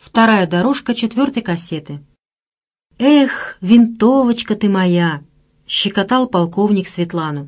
Вторая дорожка 4-й кассеты. «Эх, винтовочка ты моя!» — щекотал полковник Светлану.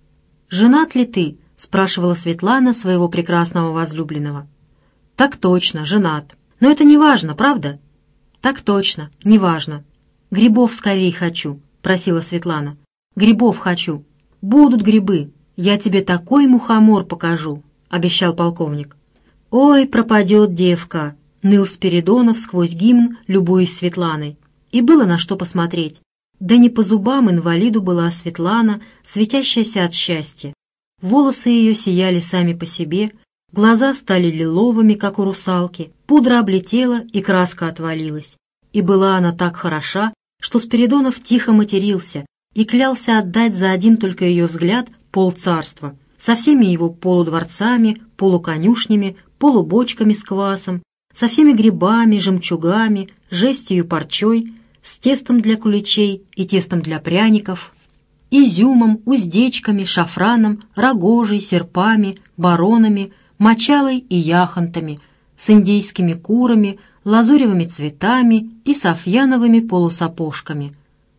«Женат ли ты?» — спрашивала Светлана своего прекрасного возлюбленного. «Так точно, женат. Но это не важно, правда?» «Так точно, не важно. Грибов скорей хочу», — просила Светлана. «Грибов хочу. Будут грибы. Я тебе такой мухомор покажу», — обещал полковник. «Ой, пропадет девка», — ныл Спиридонов сквозь гимн, любуясь Светланой. И было на что посмотреть. Да не по зубам инвалиду была Светлана, светящаяся от счастья. Волосы ее сияли сами по себе, глаза стали лиловыми, как у русалки, пудра облетела и краска отвалилась. И была она так хороша, что Спиридонов тихо матерился и клялся отдать за один только ее взгляд полцарства, со всеми его полудворцами, полуконюшнями, полубочками с квасом, со всеми грибами, жемчугами, жестью парчой, с тестом для куличей и тестом для пряников, изюмом, уздечками, шафраном, рогожей, серпами, баронами, мочалой и яхонтами, с индейскими курами, лазуревыми цветами и софьяновыми полусапожками.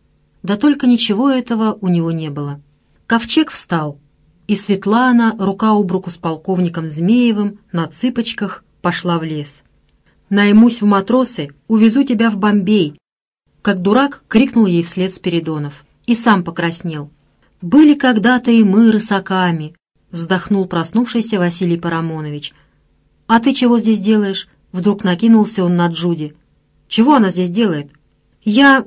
Да только ничего этого у него не было. Ковчег встал, и Светлана, рука об руку с полковником Змеевым, на цыпочках пошла в лес. «Наймусь в матросы, увезу тебя в Бомбей!» Как дурак крикнул ей вслед Спиридонов. И сам покраснел. «Были когда-то и мы рысаками!» Вздохнул проснувшийся Василий Парамонович. «А ты чего здесь делаешь?» Вдруг накинулся он на Джуди. «Чего она здесь делает?» «Я...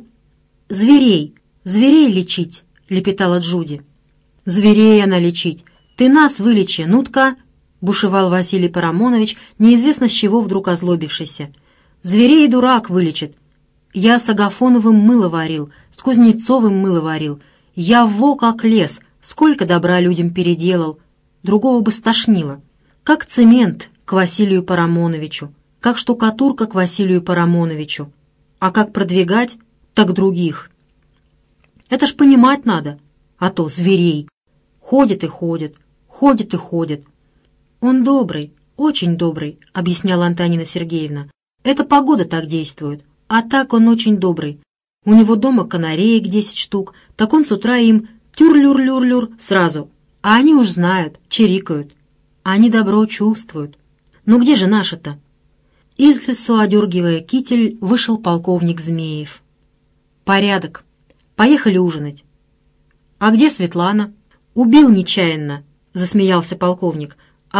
зверей лечить!» Лепетала Джуди. «Зверей она лечить! Ты нас вылечи, ну-тка!» Бушевал Василий Парамонович, неизвестно с чего вдруг озлобившийся. «Зверей дурак вылечит! Я с Агафоновым мыло варил, с Кузнецовым мыло варил. Я во как лез, сколько добра людям переделал. Другого бы стошнило. Как цемент к Василию Парамоновичу, как штукатурка к Василию Парамоновичу. А как продвигать, так других. Это ж понимать надо, а то зверей. Ходит и ходит, ходит и ходит». «Он добрый, очень добрый», — объясняла Антонина Сергеевна. «Это погода так действует, а так он очень добрый. У него дома канареек 10 штук, так он с утра им тюр-люр-люр-люр сразу, а они уж знают, чирикают. Они добро чувствуют. Ну где же наша-то?» Из лесу, одергивая китель, вышел полковник Змеев. «Порядок. Поехали ужинать». «А где Светлана?» «Убил нечаянно», — засмеялся полковник.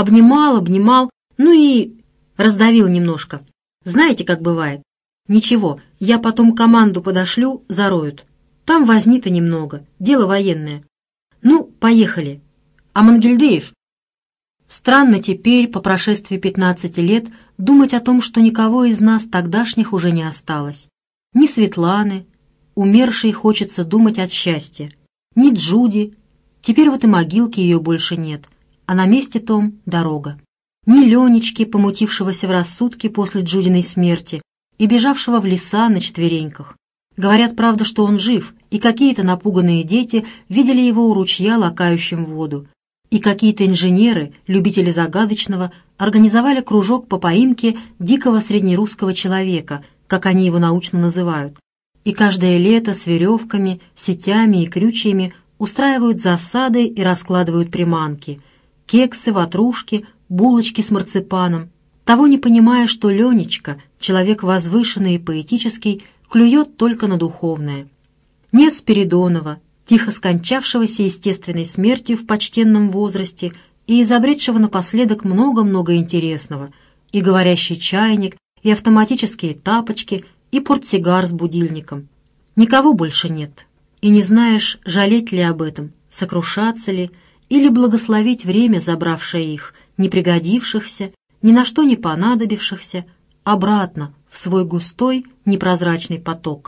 Обнимал, ну и раздавил немножко. Знаете, как бывает? Ничего, я потом команду подошлю, зароют. Там возни-то немного, дело военное. Ну, поехали. А Мангельдеев?» Странно теперь, по прошествии 15 лет, думать о том, что никого из нас тогдашних уже не осталось. Ни Светланы, умершей хочется думать от счастья, ни Джуди, теперь вот и могилки ее больше нет, а на месте том дорога. Ни Ленечки, помутившегося в рассудке после Джудиной смерти и бежавшего в леса на четвереньках. Говорят, правда, что он жив, и какие-то напуганные дети видели его у ручья, лакающим воду. И какие-то инженеры, любители загадочного, организовали кружок по поимке дикого среднерусского человека, как они его научно называют. И каждое лето с веревками, сетями и крючьями устраивают засады и раскладывают приманки. Кексы, ватрушки, булочки с марципаном, того не понимая, что Ленечка, человек возвышенный и поэтический, клюет только на духовное. Нет Спиридонова, тихо скончавшегося естественной смертью в почтенном возрасте и изобретшего напоследок много-много интересного, и говорящий чайник, и автоматические тапочки, и портсигар с будильником. Никого больше нет, и не знаешь, жалеть ли об этом, сокрушаться ли, или благословить время, забравшее их, не пригодившихся, ни на что не понадобившихся, обратно в свой густой, непрозрачный поток.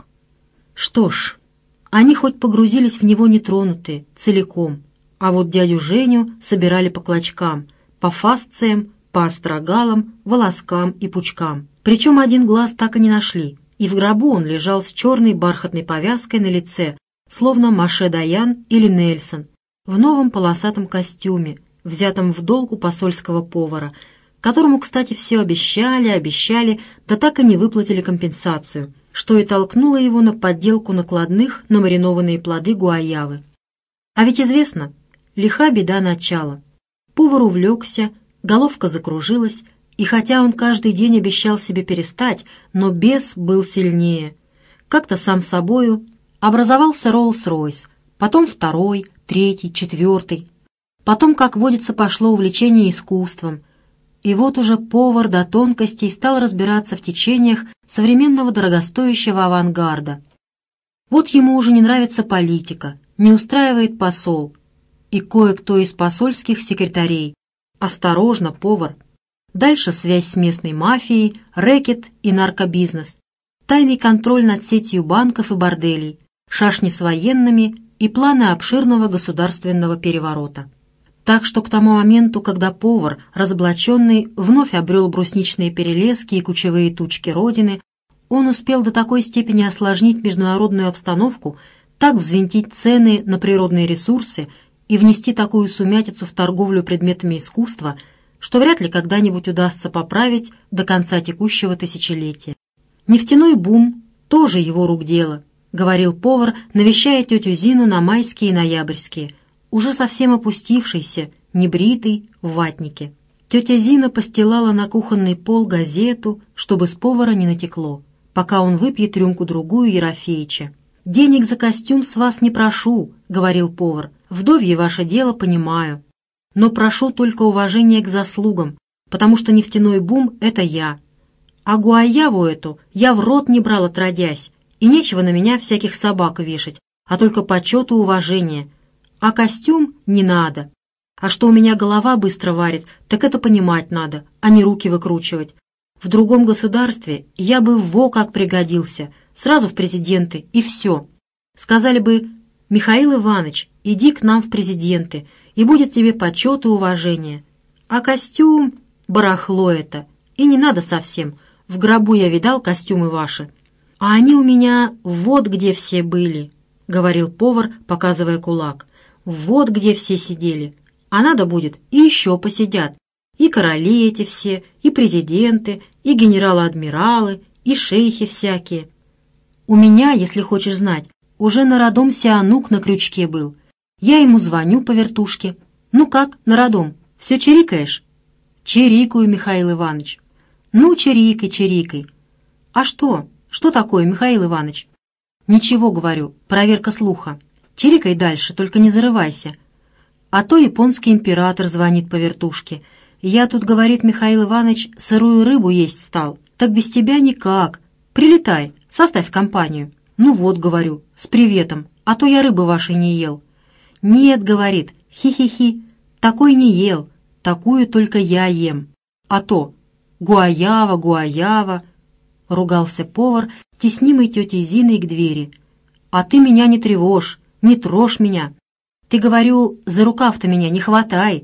Что ж, они хоть погрузились в него нетронутые, целиком, а вот дядю Женю собирали по клочкам, по фасциям, по острогалам, волоскам и пучкам. Причем один глаз так и не нашли, и в гробу он лежал с черной бархатной повязкой на лице, словно Моше Даян или Нельсон, в новом полосатом костюме, взятом в долг у посольского повара, которому, кстати, все обещали, да так и не выплатили компенсацию, что и толкнуло его на подделку накладных на маринованные плоды гуайавы. А ведь известно, лиха беда начала. Повар увлекся, головка закружилась, и хотя он каждый день обещал себе перестать, но бес был сильнее. Как-то сам собою образовался Роллс-Ройс, потом второй, третий, четвертый. Потом, как водится, пошло увлечение искусством. И вот уже повар до тонкостей стал разбираться в течениях современного дорогостоящего авангарда. Вот ему уже не нравится политика, не устраивает посол и кое-кто из посольских секретарей. Осторожно, повар. Дальше связь с местной мафией, рэкет и наркобизнес, тайный контроль над сетью банков и борделей, шашни с военными и планы обширного государственного переворота. Так что к тому моменту, когда повар, разоблаченный, вновь обрел брусничные перелески и кучевые тучки родины, он успел до такой степени осложнить международную обстановку, так взвинтить цены на природные ресурсы и внести такую сумятицу в торговлю предметами искусства, что вряд ли когда-нибудь удастся поправить до конца текущего тысячелетия. «Нефтяной бум — тоже его рук дело», — говорил повар, навещая тетю Зину на майские и ноябрьские, уже совсем опустившийся, небритый, в ватнике. Тетя Зина постилала на кухонный пол газету, чтобы с повара не натекло, пока он выпьет рюмку-другую Ерофеича. «Денег за костюм с вас не прошу», — говорил повар, — «вдовье ваше дело понимаю, но прошу только уважения к заслугам, потому что нефтяной бум — это я. А гуайяву эту я в рот не брал отродясь, и нечего на меня всяких собак вешать, а только почет и уважение. А костюм не надо. А что у меня голова быстро варит, так это понимать надо, а не руки выкручивать. В другом государстве я бы во как пригодился, сразу в президенты, и все. Сказали бы: Михаил Иванович, иди к нам в президенты, и будет тебе почет и уважение. А костюм — барахло это, и не надо совсем. В гробу я видал костюмы ваши. А они у меня вот где все были», — говорил повар, показывая кулак. «Вот где все сидели. А надо будет, и еще посидят. И короли эти все, и президенты, и генералы-адмиралы, и шейхи всякие. У меня, если хочешь знать, уже народом Сианук на крючке был. Я ему звоню по вертушке. Ну как, народом, все чирикаешь?» «Чирикаю, Михаил Иванович». «Ну, чирикай, чирикай». «А что? Что такое, Михаил Иванович?» «Ничего, говорю, проверка слуха. Чирикай дальше, только не зарывайся. А то японский император звонит по вертушке. Я тут, говорит Михаил Иванович, сырую рыбу есть стал. Так без тебя никак. Прилетай, составь компанию». «Ну вот, говорю, с приветом, а то я рыбы вашей не ел». «Нет, — говорит, — хи-хи-хи, такой не ел, такую только я ем. А то гуаява, гуаява», — ругался повар, теснимый тетей Зиной к двери. «А ты меня не тревожь, не трожь меня. Ты, говорю, за рукав-то меня не хватай».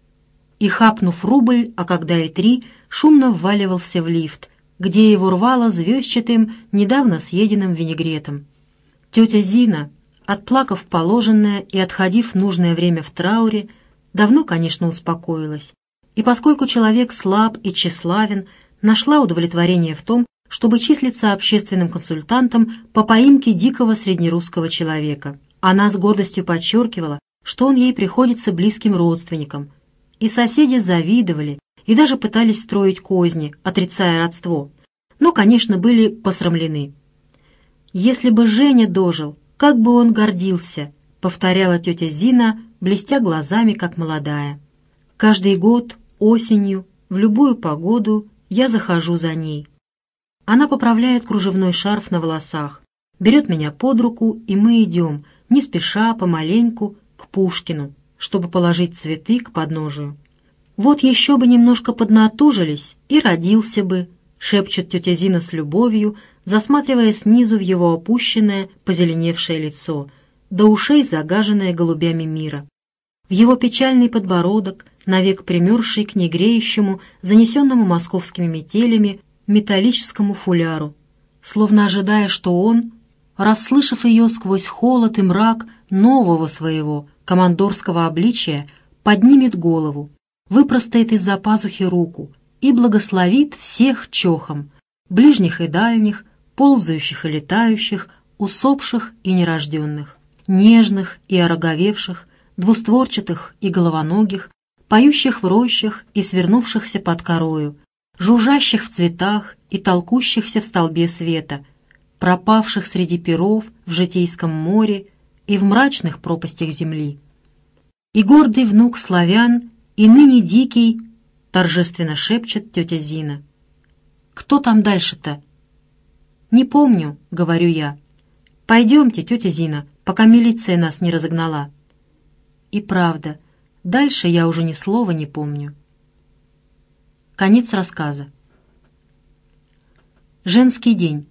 И, хапнув рубль, а когда и 3, шумно вваливался в лифт, где его рвало звездчатым, недавно съеденным винегретом. Тетя Зина, отплакав положенное и отходив в нужное время в трауре, давно, конечно, успокоилась, и поскольку человек слаб и тщеславен, нашла удовлетворение в том, чтобы числиться общественным консультантом по поимке дикого среднерусского человека. Она с гордостью подчеркивала, что он ей приходится близким родственником, и соседи завидовали и даже пытались строить козни, отрицая родство, но, конечно, были посрамлены. «Если бы Женя дожил, как бы он гордился», — повторяла тетя Зина, блестя глазами, как молодая. «Каждый год, осенью, в любую погоду я захожу за ней. Она поправляет кружевной шарф на волосах, берет меня под руку, и мы идем, не спеша, помаленьку, к Пушкину, чтобы положить цветы к подножию. Вот еще бы немножко поднатужились, и родился бы», — шепчет тетя Зина с любовью, засматривая снизу в его опущенное, позеленевшее лицо, до ушей загаженное голубями мира. В его печальный подбородок, навек примерзший к негреющему, занесенному московскими метелями, металлическому фуляру, словно ожидая, что он, расслышав ее сквозь холод и мрак нового своего командорского обличия, поднимет голову, выпростает из-за пазухи руку и благословит всех чохом, ближних и дальних, ползающих и летающих, усопших и нерожденных, нежных и ороговевших, двустворчатых и головоногих, поющих в рощах и свернувшихся под корою, жужжащих в цветах и толкущихся в столбе света, пропавших среди перов в житейском море и в мрачных пропастях земли. И гордый внук славян, и ныне дикий, торжественно шепчет тетя Зина. «Кто там дальше-то?» «Не помню», — говорю я. «Пойдемте, тетя Зина, пока милиция нас не разогнала». И правда, дальше я уже ни слова не помню. Конец рассказа. Женский день.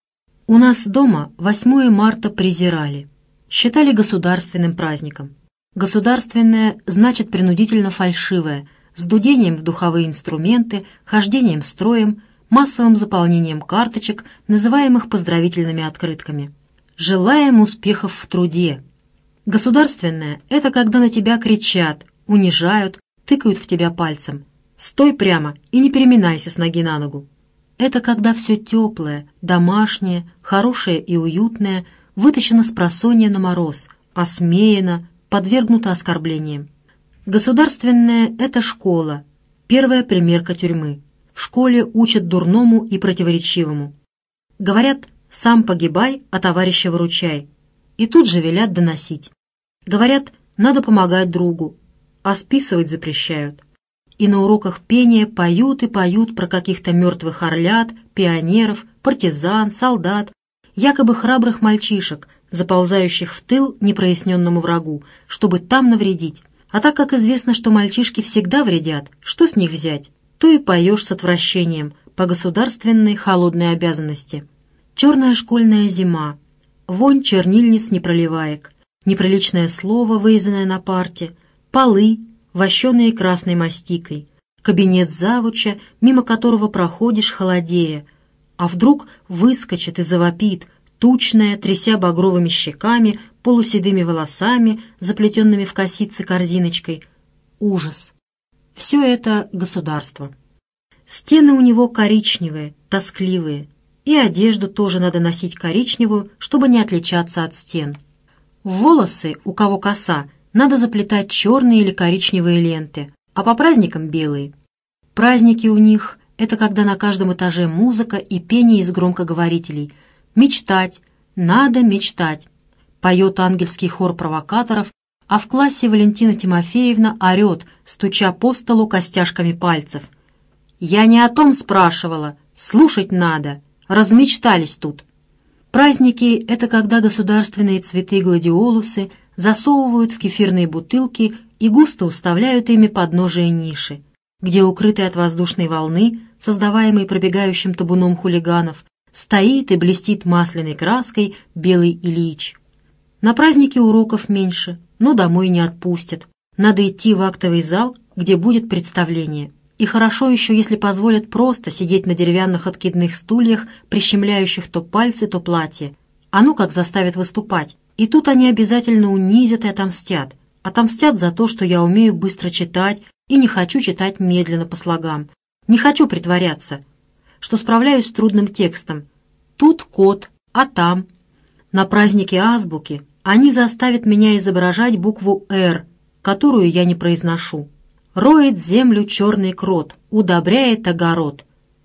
У нас дома 8 марта презирали. Считали государственным праздником. Государственное значит принудительно фальшивое, с дудением в духовые инструменты, хождением строем, массовым заполнением карточек, называемых поздравительными открытками. Желаем успехов в труде. Государственное — это когда на тебя кричат, унижают, тыкают в тебя пальцем. Стой прямо и не переминайся с ноги на ногу. Это когда все теплое, домашнее, хорошее и уютное вытащено с просонья на мороз, осмеяно, подвергнуто оскорблениям. Государственное — это школа, первая примерка тюрьмы. В школе учат дурному и противоречивому. Говорят: «Сам погибай, а товарища выручай». И тут же велят доносить. Говорят: «Надо помогать другу», а списывать запрещают. И на уроках пения поют и поют про каких-то мертвых орлят, пионеров, партизан, солдат, якобы храбрых мальчишек, заползающих в тыл непроясненному врагу, чтобы там навредить. А так как известно, что мальчишки всегда вредят, что с них взять, то и поешь с отвращением по государственной холодной обязанности. Черная школьная зима, вонь чернильниц непроливаек, неприличное слово, вырезанное на парте, полы, вощеные красной мастикой, кабинет завуча, мимо которого проходишь холодея, а вдруг выскочит и завопит, тучная, тряся багровыми щеками, полуседыми волосами, заплетенными в косицы корзиночкой. Ужас! Все это государство. Стены у него коричневые, тоскливые, и одежду тоже надо носить коричневую, чтобы не отличаться от стен. В волосы, у кого коса, надо заплетать черные или коричневые ленты, а по праздникам белые. Праздники у них — это когда на каждом этаже музыка и пение из громкоговорителей. Мечтать, надо мечтать. Поет ангельский хор провокаторов, а в классе Валентина Тимофеевна орет, стуча по столу костяшками пальцев. «Я не о том спрашивала, слушать надо, размечтались тут». Праздники — это когда государственные цветы-гладиолусы засовывают в кефирные бутылки и густо уставляют ими подножие ниши, где, укрытый от воздушной волны, создаваемой пробегающим табуном хулиганов, стоит и блестит масляной краской белый Ильич. На празднике уроков меньше, но домой не отпустят. Надо идти в актовый зал, где будет представление. И хорошо еще, если позволят просто сидеть на деревянных откидных стульях, прищемляющих то пальцы, то платье. А ну как заставят выступать. И тут они обязательно унизят и отомстят. Отомстят за то, что я умею быстро читать и не хочу читать медленно по слогам. Не хочу притворяться, что справляюсь с трудным текстом. Тут кот, а там. На празднике азбуки они заставят меня изображать букву «Р», которую я не произношу. Роет землю черный крот, удобряет огород.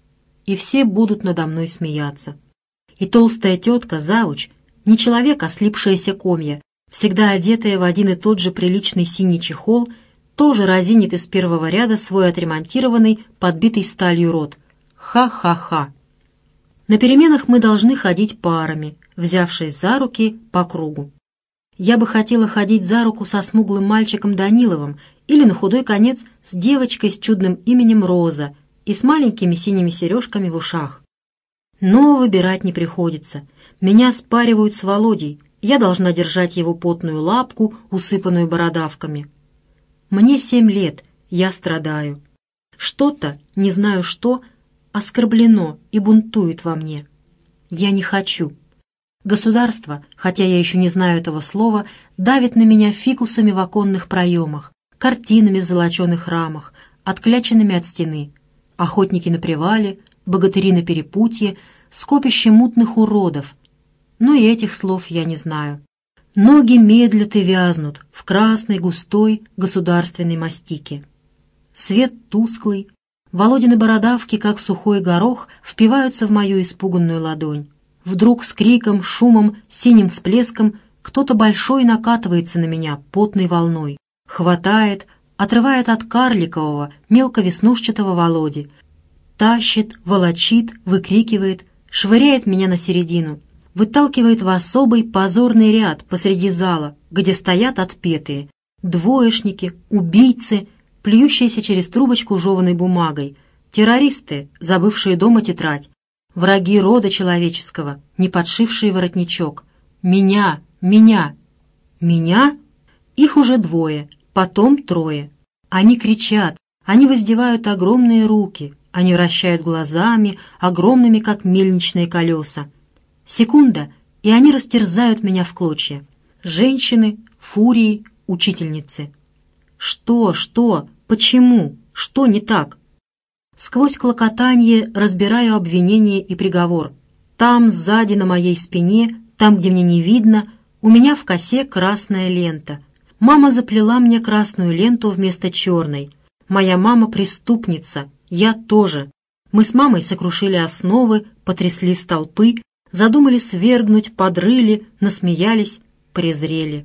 И все будут надо мной смеяться. И толстая тетка, завуч, не человек, а слипшиеся комья, всегда одетая в один и тот же приличный синий чехол, тоже разинет из первого ряда свой отремонтированный, подбитый сталью рот. Ха-ха-ха. На переменах мы должны ходить парами, взявшись за руки по кругу. Я бы хотела ходить за руку со смуглым мальчиком Даниловым или, на худой конец, с девочкой с чудным именем Роза и с маленькими синими сережками в ушах. Но выбирать не приходится. Меня спаривают с Володей, я должна держать его потную лапку, усыпанную бородавками. Мне 7 лет, я страдаю. Что-то, не знаю что, оскорблено и бунтует во мне. Я не хочу. Государство, хотя я еще не знаю этого слова, давит на меня фикусами в оконных проемах, картинами в золоченых рамах, откляченными от стены. охотники на привале, богатыри на перепутье, скопище мутных уродов. Но и этих слов я не знаю. Ноги медлят и вязнут в красной густой государственной мастике. Свет тусклый, Володины бородавки, как сухой горох, впиваются в мою испуганную ладонь. Вдруг с криком, шумом, синим всплеском кто-то большой накатывается на меня потной волной, хватает, отрывает от карликового, мелковеснушчатого Володи, тащит, волочит, выкрикивает, швыряет меня на середину, выталкивает в особый позорный ряд посреди зала, где стоят отпетые, двоечники, убийцы, плюющиеся через трубочку жеваной бумагой, террористы, забывшие дома тетрадь, враги рода человеческого, не подшившие воротничок. Меня! Их уже двое, потом трое. Они кричат, они воздевают огромные руки, они вращают глазами, огромными, как мельничные колеса. Секунда, и они растерзают меня в клочья. Женщины, фурии, учительницы. Что? Почему? Что не так? Сквозь клокотанье разбираю обвинение и приговор. Там, сзади, на моей спине, там, где мне не видно, у меня в косе красная лента. Мама заплела мне красную ленту вместо черной. Моя мама преступница, я тоже. Мы с мамой сокрушили основы, потрясли столпы, задумали свергнуть, подрыли, насмеялись, презрели.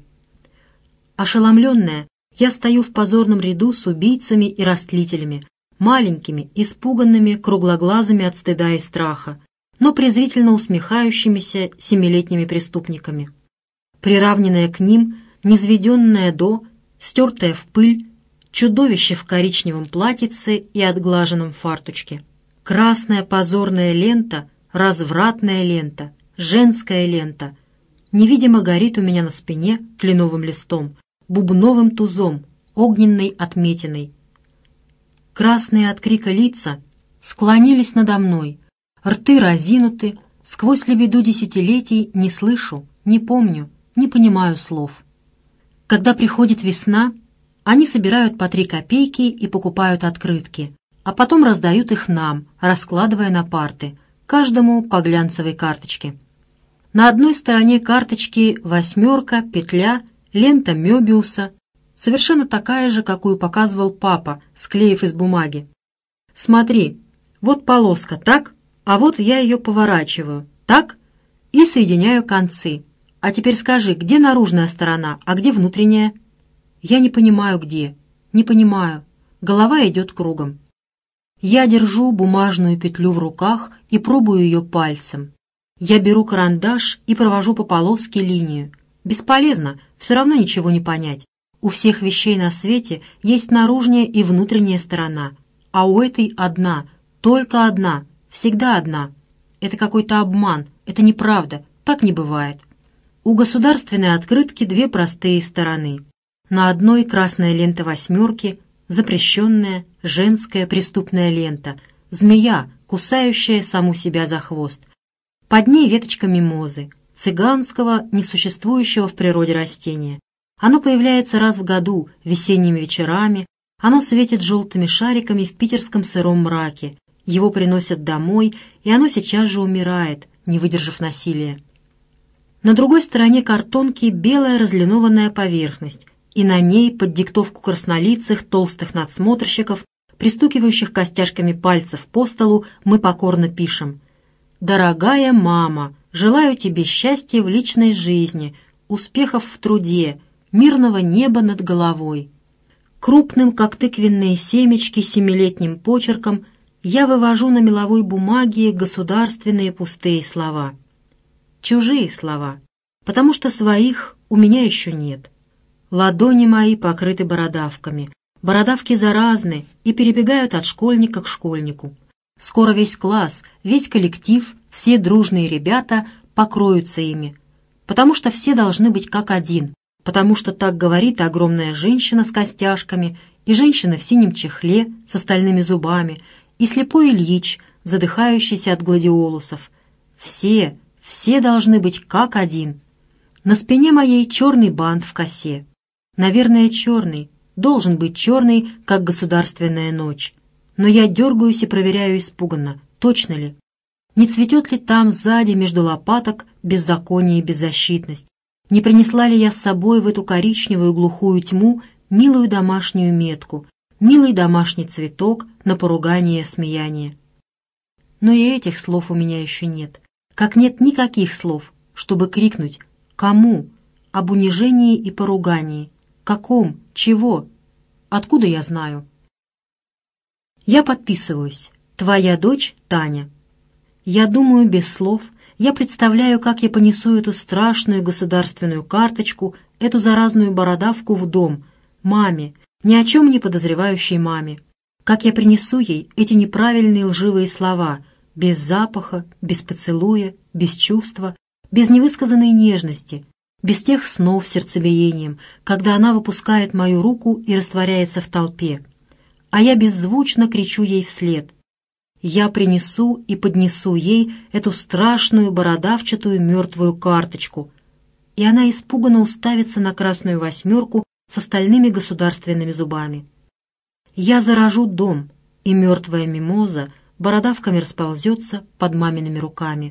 Ошеломленная, я стою в позорном ряду с убийцами и растлителями, маленькими, испуганными, круглоглазыми от стыда и страха, но презрительно усмехающимися семилетними преступниками. Приравненная к ним, низведенная до, стертая в пыль, чудовище в коричневом платьице и отглаженном фартучке. Красная позорная лента, развратная лента, женская лента, невидимо горит у меня на спине кленовым листом, бубновым тузом, огненной отметиной. Красные от крика лица склонились надо мной, рты разинуты, сквозь лебеду десятилетий не слышу, не помню, не понимаю слов. Когда приходит весна, они собирают по 3 копейки и покупают открытки, а потом раздают их нам, раскладывая на парты, каждому по глянцевой карточке. На одной стороне карточки 8, петля, лента Мёбиуса, совершенно такая же, какую показывал папа, склеив из бумаги. Смотри, вот полоска, так? А вот я ее поворачиваю, так? И соединяю концы. А теперь скажи, где наружная сторона, а где внутренняя? Я не понимаю, где. Не понимаю. Голова идет кругом. Я держу бумажную петлю в руках и пробую ее пальцем. Я беру карандаш и провожу по полоске линию. Бесполезно, все равно ничего не понять. У всех вещей на свете есть наружная и внутренняя сторона, а у этой одна, только одна, всегда одна. Это какой-то обман, это неправда, так не бывает. У государственной открытки 2 простые стороны. На одной красная лента 8, запрещенная, женская преступная лента, змея, кусающая саму себя за хвост. Под ней веточка мимозы, цыганского, несуществующего в природе растения. Оно появляется раз в году, весенними вечерами, оно светит желтыми шариками в питерском сыром мраке. Его приносят домой, и оно сейчас же умирает, не выдержав насилия. На другой стороне картонки белая разлинованная поверхность, и на ней под диктовку краснолицых толстых надсмотрщиков, пристукивающих костяшками пальцев по столу, мы покорно пишем: «Дорогая мама, желаю тебе счастья в личной жизни, успехов в труде, мирного неба над головой». Крупным, как тыквенные семечки, 7-летним почерком я вывожу на меловой бумаге государственные пустые слова. Чужие слова, потому что своих у меня еще нет. Ладони мои покрыты бородавками. Бородавки заразны и перебегают от школьника к школьнику. Скоро весь класс, весь коллектив, все дружные ребята покроются ими, потому что все должны быть как один, потому что так говорит огромная женщина с костяшками, и женщина в синем чехле с остальными зубами, и слепой Ильич, задыхающийся от гладиолусов. Все должны быть как один. На спине моей черный бант в косе. Наверное, черный, должен быть черный, как государственная ночь. но я дергаюсь и проверяю испуганно, точно ли. Не цветет ли там сзади между лопаток беззаконие и беззащитность? Не принесла ли я с собой в эту коричневую глухую тьму милую домашнюю метку, милый домашний цветок на поругание и осмеяние? Но и этих слов у меня еще нет, как нет никаких слов, чтобы крикнуть «Кому?» об унижении и поругании. Каком? Чего? Откуда я знаю? Я подписываюсь. Твоя дочь Таня. Я думаю без слов, я представляю, как я понесу эту страшную государственную карточку, эту заразную бородавку в дом, маме, ни о чем не подозревающей маме. Как я принесу ей эти неправильные лживые слова, без запаха, без поцелуя, без чувства, без невысказанной нежности, без тех снов с сердцебиением, когда она выпускает мою руку и растворяется в толпе. А я беззвучно кричу ей вслед. Я принесу и поднесу ей эту страшную бородавчатую мертвую карточку, и она испуганно уставится на красную восьмерку с остальными государственными зубами. Я заражу дом, и мертвая мимоза бородавками расползется под мамиными руками.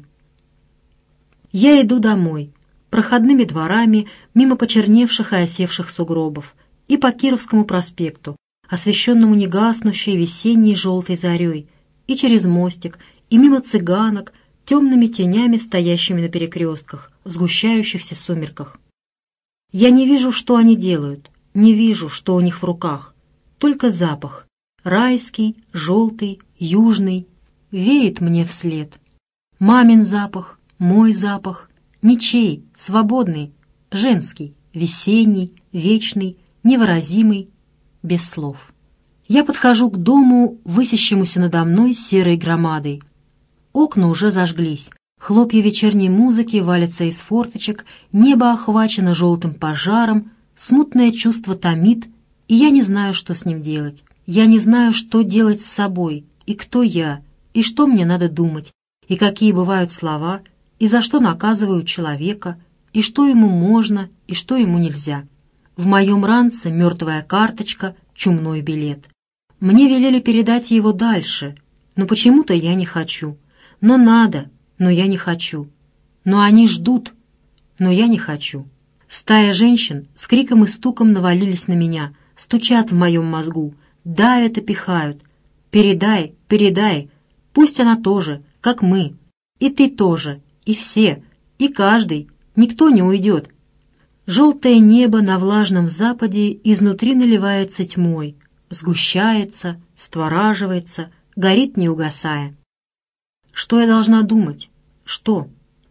Я иду домой, проходными дворами, мимо почерневших и осевших сугробов, и по Кировскому проспекту, освещенному негаснущей весенней желтой зарей, и через мостик, и мимо цыганок, темными тенями, стоящими на перекрестках, в сгущающихся сумерках. Я не вижу, что они делают, не вижу, что у них в руках, только запах, райский, желтый, южный, веет мне вслед. Мамин запах, мой запах, ничей, свободный, женский, весенний, вечный, невыразимый, без слов. Я подхожу к дому, высящемуся надо мной серой громадой. Окна уже зажглись, хлопья вечерней музыки валятся из форточек, небо охвачено желтым пожаром, смутное чувство томит, и я не знаю, что с ним делать. Я не знаю, что делать с собой, и кто я, и что мне надо думать, и какие бывают слова, и за что наказывают человека, и что ему можно, и что ему нельзя. В моем ранце мертвая карточка, чумной билет. Мне велели передать его дальше, но почему-то я не хочу. Но надо, но я не хочу. Но они ждут, но я не хочу. Стая женщин с криком и стуком навалились на меня, стучат в моем мозгу, давят и пихают. «Передай, передай, пусть она тоже, как мы. И ты тоже, и все, и каждый, никто не уйдет». Желтое небо на влажном западе изнутри наливается тьмой, сгущается, створаживается, горит не угасая. Что я должна думать? Что?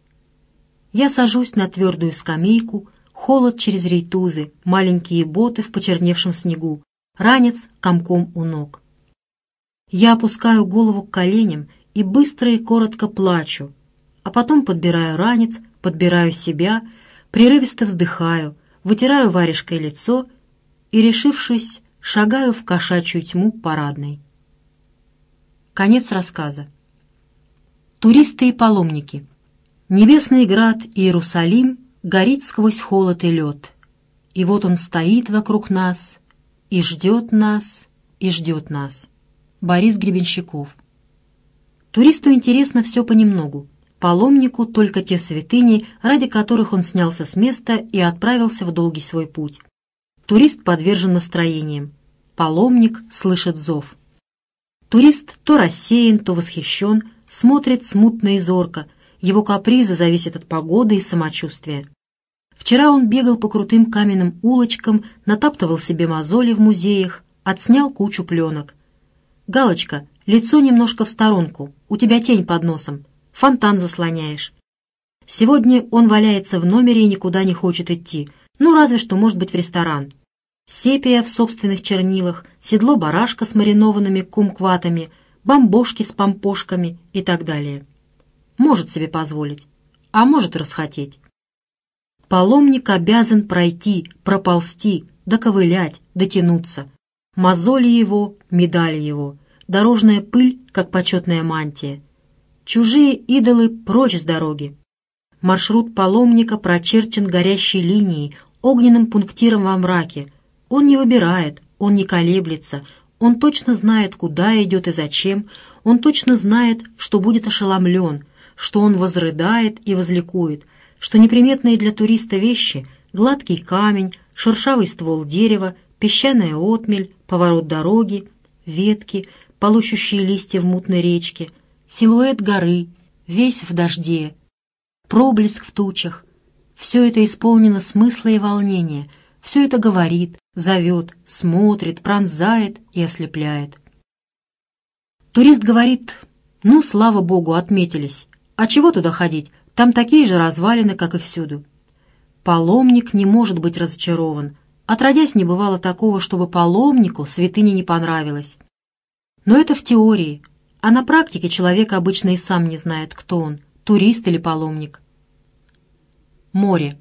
Я сажусь на твердую скамейку, холод через рейтузы, маленькие боты в почерневшем снегу, ранец комком у ног. Я опускаю голову к коленям и быстро и коротко плачу, а потом подбираю ранец, подбираю себя, прерывисто вздыхаю, вытираю варежкой лицо и, решившись, шагаю в кошачью тьму парадной. Конец рассказа. Туристы и паломники. Небесный град Иерусалим горит сквозь холод и лед. И вот он стоит вокруг нас, и ждет нас, и ждет нас. Борис Гребенщиков. Туристу интересно все понемногу. Паломнику только те святыни, ради которых он снялся с места и отправился в долгий свой путь. Турист подвержен настроениям. Паломник слышит зов. Турист то рассеян, то восхищен, смотрит смутно и зорко. Его капризы зависят от погоды и самочувствия. Вчера он бегал по крутым каменным улочкам, натаптывал себе мозоли в музеях, отснял кучу пленок. «Галочка, лицо немножко в сторонку, у тебя тень под носом, фонтан заслоняешь». Сегодня он валяется в номере и никуда не хочет идти, ну разве что, может быть, в ресторан. Сепия в собственных чернилах, седло барашка с маринованными кумкватами, бомбошки с помпошками и так далее. Может себе позволить, а может расхотеть. Паломник обязан пройти, проползти, доковылять, дотянуться. Мозоли его, медали его, дорожная пыль, как почетная мантия. Чужие идолы прочь с дороги. Маршрут паломника прочерчен горящей линией, огненным пунктиром во мраке. Он не выбирает, он не колеблется, Он точно знает, куда идет и зачем, он точно знает, что будет ошеломлен, что он возрыдает и возликует, что неприметные для туриста вещи — гладкий камень, шершавый ствол дерева, песчаная отмель, поворот дороги, ветки, полощущие листья в мутной речке, силуэт горы, весь в дожде, проблеск в тучах — все это исполнено смысла и волнения, все это говорит, зовет, смотрит, пронзает и ослепляет. Турист говорит: «Ну, слава богу, отметились. А чего туда ходить? Там такие же развалины, как и всюду». Паломник не может быть разочарован. Отродясь, не бывало такого, чтобы паломнику святыня не понравилась. Но это в теории, а на практике человек обычно и сам не знает, кто он, турист или паломник. Море.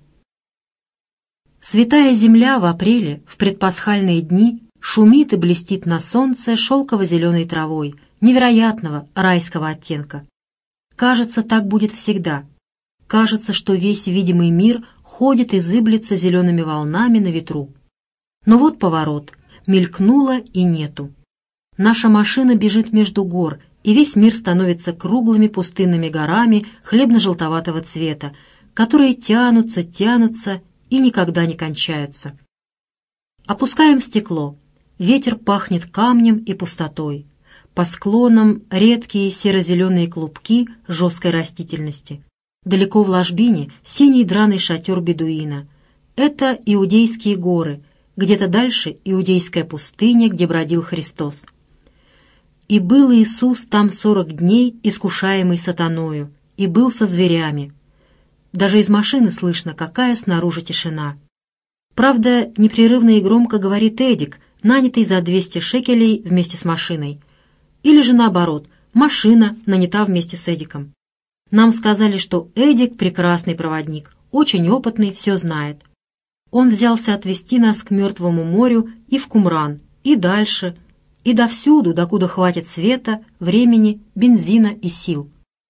Святая земля в апреле, в предпасхальные дни, шумит и блестит на солнце шелково-зеленой травой, невероятного райского оттенка. Кажется, так будет всегда. Кажется, что весь видимый мир ходит и зыблется зелеными волнами на ветру. Но вот поворот, мелькнуло и нету. Наша машина бежит между гор, и весь мир становится круглыми пустынными горами хлебно-желтоватого цвета, которые тянутся, тянутся и никогда не кончаются. Опускаем стекло. Ветер пахнет камнем и пустотой. По склонам редкие серо-зеленые клубки жесткой растительности. Далеко в ложбине синий драный шатер бедуина. Это Иудейские горы, где-то дальше Иудейская пустыня, где бродил Христос. «И был Иисус там 40 дней, искушаемый сатаною, и был со зверями». Даже из машины слышно, какая снаружи тишина. Правда, непрерывно и громко говорит Эдик, нанятый за 200 шекелей вместе с машиной. Или же наоборот, машина нанята вместе с Эдиком. Нам сказали, что Эдик прекрасный проводник, очень опытный, все знает. Он взялся отвезти нас к Мертвому морю и в Кумран, и дальше, и довсюду, докуда хватит света, времени, бензина и сил.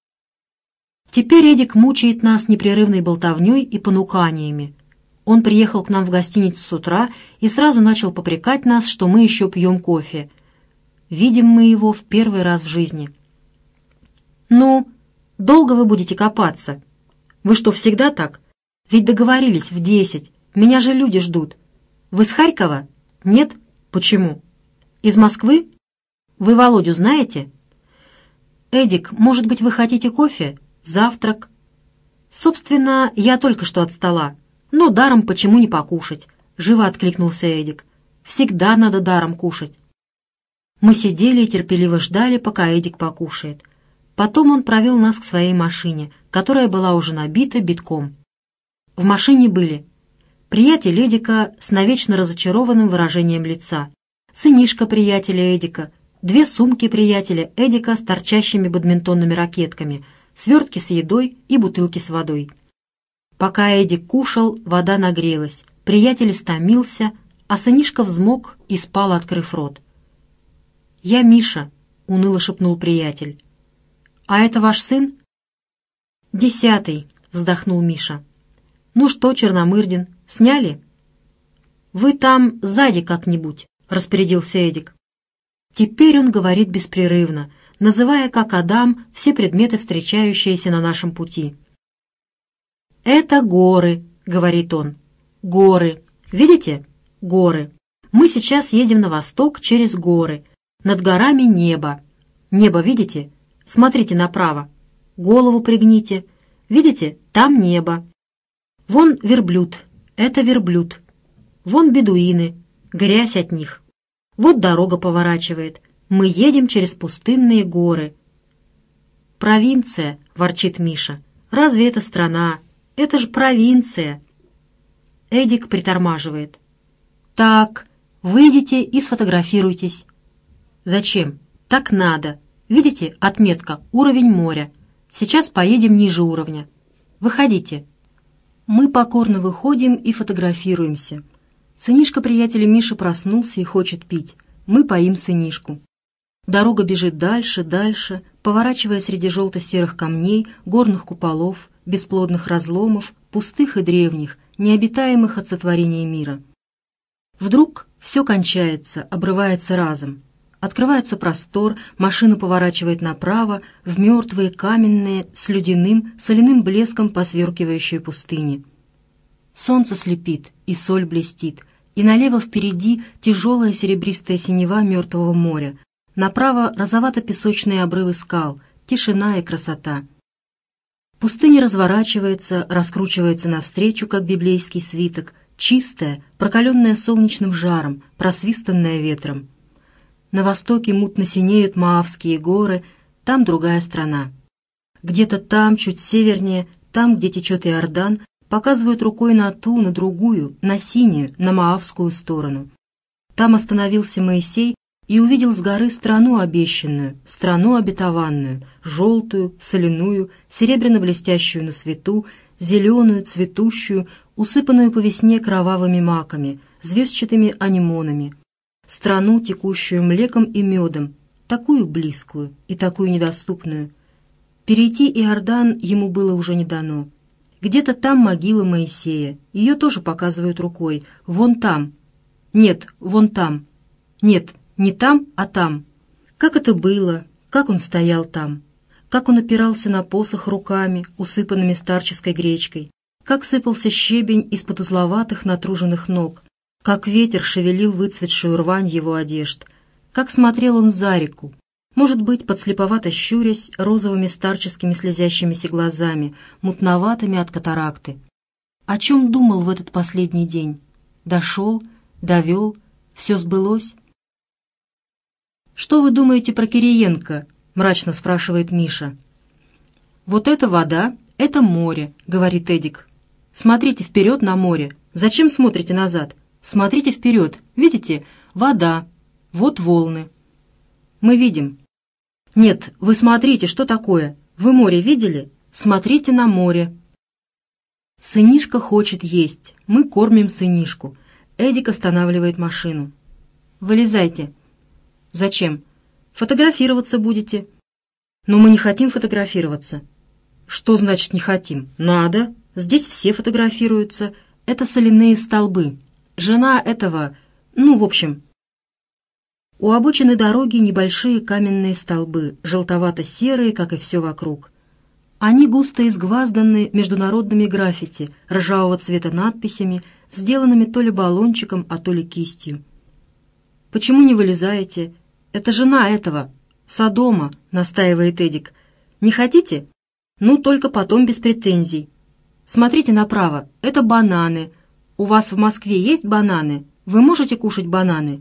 Теперь Эдик мучает нас непрерывной болтовней и понуканиями. Он приехал к нам в гостиницу с утра и сразу начал попрекать нас, что мы еще пьем кофе. Видим мы его в первый раз в жизни. «Ну, долго вы будете копаться? Вы что, всегда так? Ведь договорились в 10. Меня же люди ждут. Вы с Харькова? Нет? Почему? Из Москвы? Вы Володю знаете? Эдик, может быть, вы хотите кофе? Завтрак? Собственно, я только что от стола. Но даром почему не покушать?» Живо откликнулся Эдик. «Всегда надо даром кушать». Мы сидели и терпеливо ждали, пока Эдик покушает. Потом он провел нас к своей машине, которая была уже набита битком. В машине были приятель Эдика с навечно разочарованным выражением лица, сынишка приятеля Эдика, 2 сумки приятеля Эдика с торчащими бадминтонными ракетками, свертки с едой и бутылки с водой. Пока Эдик кушал, вода нагрелась, приятель истомился, а сынишка взмок и спал, открыв рот. «Я Миша», — уныло шепнул приятель. «А это ваш сын?» 10-й», — вздохнул Миша. «Ну что, Черномырдин, сняли?» «Вы там сзади как-нибудь», — распорядился Эдик. Теперь он говорит беспрерывно, называя как Адам все предметы, встречающиеся на нашем пути. «Это горы», — говорит он. «Горы. Видите? Горы. Мы сейчас едем на восток через горы. Над горами небо. Небо видите? Смотрите направо. Голову пригните. Видите? Там небо. Вон верблюд. Это верблюд. Вон бедуины. Грязь от них. Вот дорога поворачивает. Мы едем через пустынные горы». «Провинция», — ворчит Миша. «Разве это страна? Это же провинция». Эдик притормаживает. «Так, выйдите и сфотографируйтесь». «Зачем? Так надо. Видите, отметка «Уровень моря». Сейчас поедем ниже уровня. Выходите». Мы покорно выходим и фотографируемся. Сынишка приятеля Миши проснулся и хочет пить. Мы поим сынишку. Дорога бежит дальше, дальше, поворачивая среди желто-серых камней, горных куполов, бесплодных разломов, пустых и древних, необитаемых от сотворения мира. Вдруг все кончается, обрывается разом. Открывается простор, машина поворачивает направо в мертвые каменные с ледяным, соляным блеском посверкивающие пустыни. Солнце слепит, и соль блестит, и налево впереди тяжелая серебристая синева мертвого моря, направо розовато-песочные обрывы скал, тишина и красота. Пустыня разворачивается, раскручивается навстречу, как библейский свиток, чистая, прокаленная солнечным жаром, просвистанная ветром. На востоке мутно синеют Моавские горы, там другая страна. Где-то там, чуть севернее, там, где течет Иордан, показывают рукой на ту, на другую, на синюю, на Моавскую сторону. Там остановился Моисей и увидел с горы страну обещанную, страну обетованную, желтую, соляную, серебряно-блестящую на свету, зеленую, цветущую, усыпанную по весне кровавыми маками, звездчатыми анимонами, страну, текущую млеком и медом, такую близкую и такую недоступную. Перейти Иордан ему было уже не дано. Где-то там могила Моисея, ее тоже показывают рукой, вон там. Нет, вон там. Нет, не там, а там. Как это было, как он стоял там, как он опирался на посох руками, усыпанными старческой гречкой, как сыпался щебень из-под узловатых натруженных ног, как ветер шевелил выцветшую рвань его одежд, как смотрел он за реку, может быть, подслеповато щурясь розовыми старческими слезящимися глазами, мутноватыми от катаракты. О чем думал в этот последний день? Дошел, довел, все сбылось? «Что вы думаете про Кириенко?» — мрачно спрашивает Миша. «Вот это вода, это море», — говорит Эдик. «Смотрите вперед на море. Зачем смотрите назад? Смотрите вперед. Видите? Вода. Вот волны». «Мы видим». «Нет, вы смотрите, что такое? Вы море видели? Смотрите на море». Сынишка хочет есть. Мы кормим сынишку. Эдик останавливает машину. «Вылезайте». «Зачем? Фотографироваться будете». «Но мы не хотим фотографироваться». «Что значит не хотим? Надо. Здесь все фотографируются. Это соляные столбы. Жена этого... в общем...» У обочины дороги небольшие каменные столбы, желтовато-серые, как и все вокруг. Они густо изгвазданы международными граффити, ржавого цвета надписями, сделанными то ли баллончиком, а то ли кистью. «Почему не вылезаете? Это жена этого, Содома», — настаивает Эдик. «Не хотите? Ну, только потом без претензий. Смотрите направо, это бананы. У вас в Москве есть бананы? Вы можете кушать бананы?»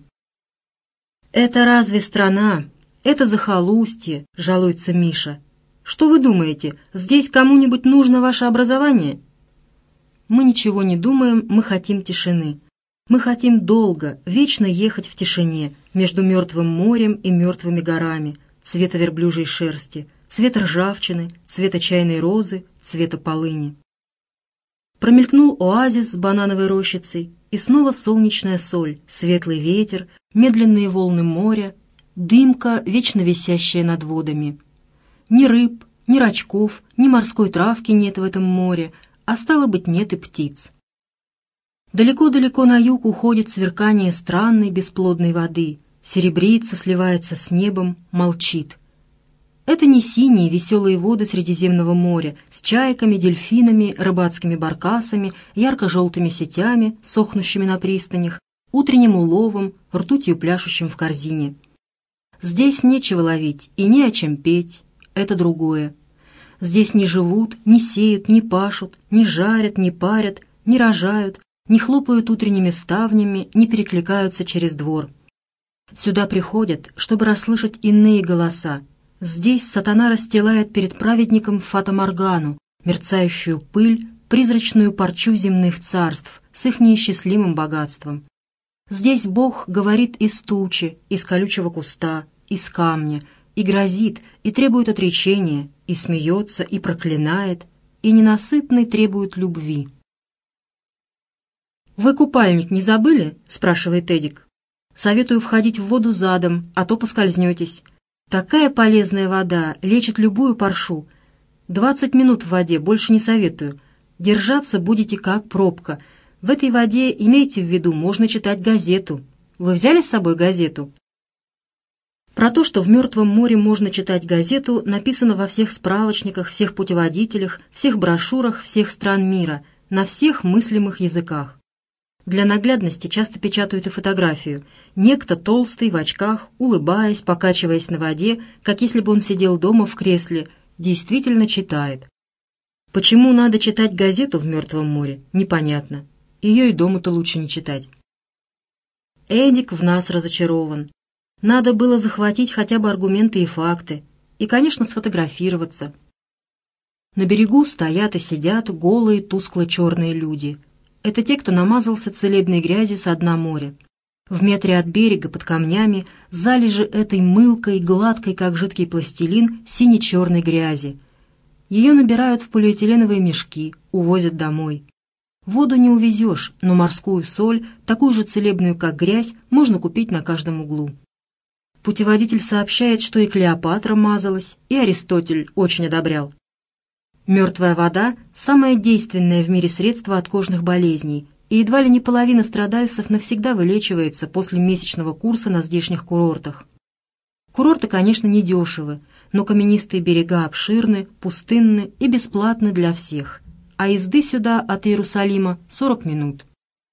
«Это разве страна? Это захолустье», — жалуется Миша. «Что вы думаете, здесь кому-нибудь нужно ваше образование?» Мы ничего не думаем, мы хотим тишины. Мы хотим долго, вечно ехать в тишине между мертвым морем и мертвыми горами, цвета верблюжьей шерсти, цвета ржавчины, цвета чайной розы, цвета полыни. Промелькнул оазис с банановой рощицей, и снова солнечная соль, светлый ветер, медленные волны моря, дымка, вечно висящая над водами. Ни рыб, ни рачков, ни морской травки нет в этом море, а стало быть, нет и птиц. Далеко-далеко на юг уходит сверкание странной бесплодной воды, серебрится, сливается с небом, молчит. Это не синие веселые воды Средиземного моря с чайками, дельфинами, рыбацкими баркасами, ярко-желтыми сетями, сохнущими на пристанях, утренним уловом, ртутью пляшущим в корзине. Здесь нечего ловить и не о чем петь, это другое. Здесь не живут, не сеют, не пашут, не жарят, не парят, не рожают, не хлопают утренними ставнями, не перекликаются через двор. Сюда приходят, чтобы расслышать иные голоса. Здесь сатана расстилает перед праведником фатаморгану, мерцающую пыль, призрачную парчу земных царств с их неисчислимым богатством. Здесь Бог говорит из тучи, из колючего куста, из камня, и грозит, и требует отречения, и смеется, и проклинает, и ненасытный требует любви. «Вы купальник не забыли?» — спрашивает Эдик. «Советую входить в воду задом, а то поскользнетесь. Такая полезная вода, лечит любую паршу. 20 минут в воде, больше не советую. Держаться будете как пробка. В этой воде, имейте в виду, можно читать газету. Вы взяли с собой газету?» Про то, что в Мертвом море можно читать газету, написано во всех справочниках, всех путеводителях, всех брошюрах всех стран мира, на всех мыслимых языках. Для наглядности часто печатают и фотографию. Некто толстый, в очках, улыбаясь, покачиваясь на воде, как если бы он сидел дома в кресле, действительно читает. Почему надо читать газету в Мертвом море, непонятно. Ее и дома-то лучше не читать. Эдик в нас разочарован. Надо было захватить хотя бы аргументы и факты. И, конечно, сфотографироваться. На берегу стоят и сидят голые, тускло-черные люди. Это те, кто намазался целебной грязью со дна моря. В метре от берега, под камнями, залежи этой мылкой, гладкой, как жидкий пластилин, сине-черной грязи. Ее набирают в полиэтиленовые мешки, увозят домой. Воду не увезешь, но морскую соль, такую же целебную, как грязь, можно купить на каждом углу. Путеводитель сообщает, что и Клеопатра мазалась, и Аристотель очень одобрял. Мертвая вода – самое действенное в мире средство от кожных болезней, и едва ли не половина страдальцев навсегда вылечивается после месячного курса на здешних курортах. Курорты, конечно, недешевы, но каменистые берега обширны, пустынны и бесплатны для всех, а езды сюда от Иерусалима 40 минут.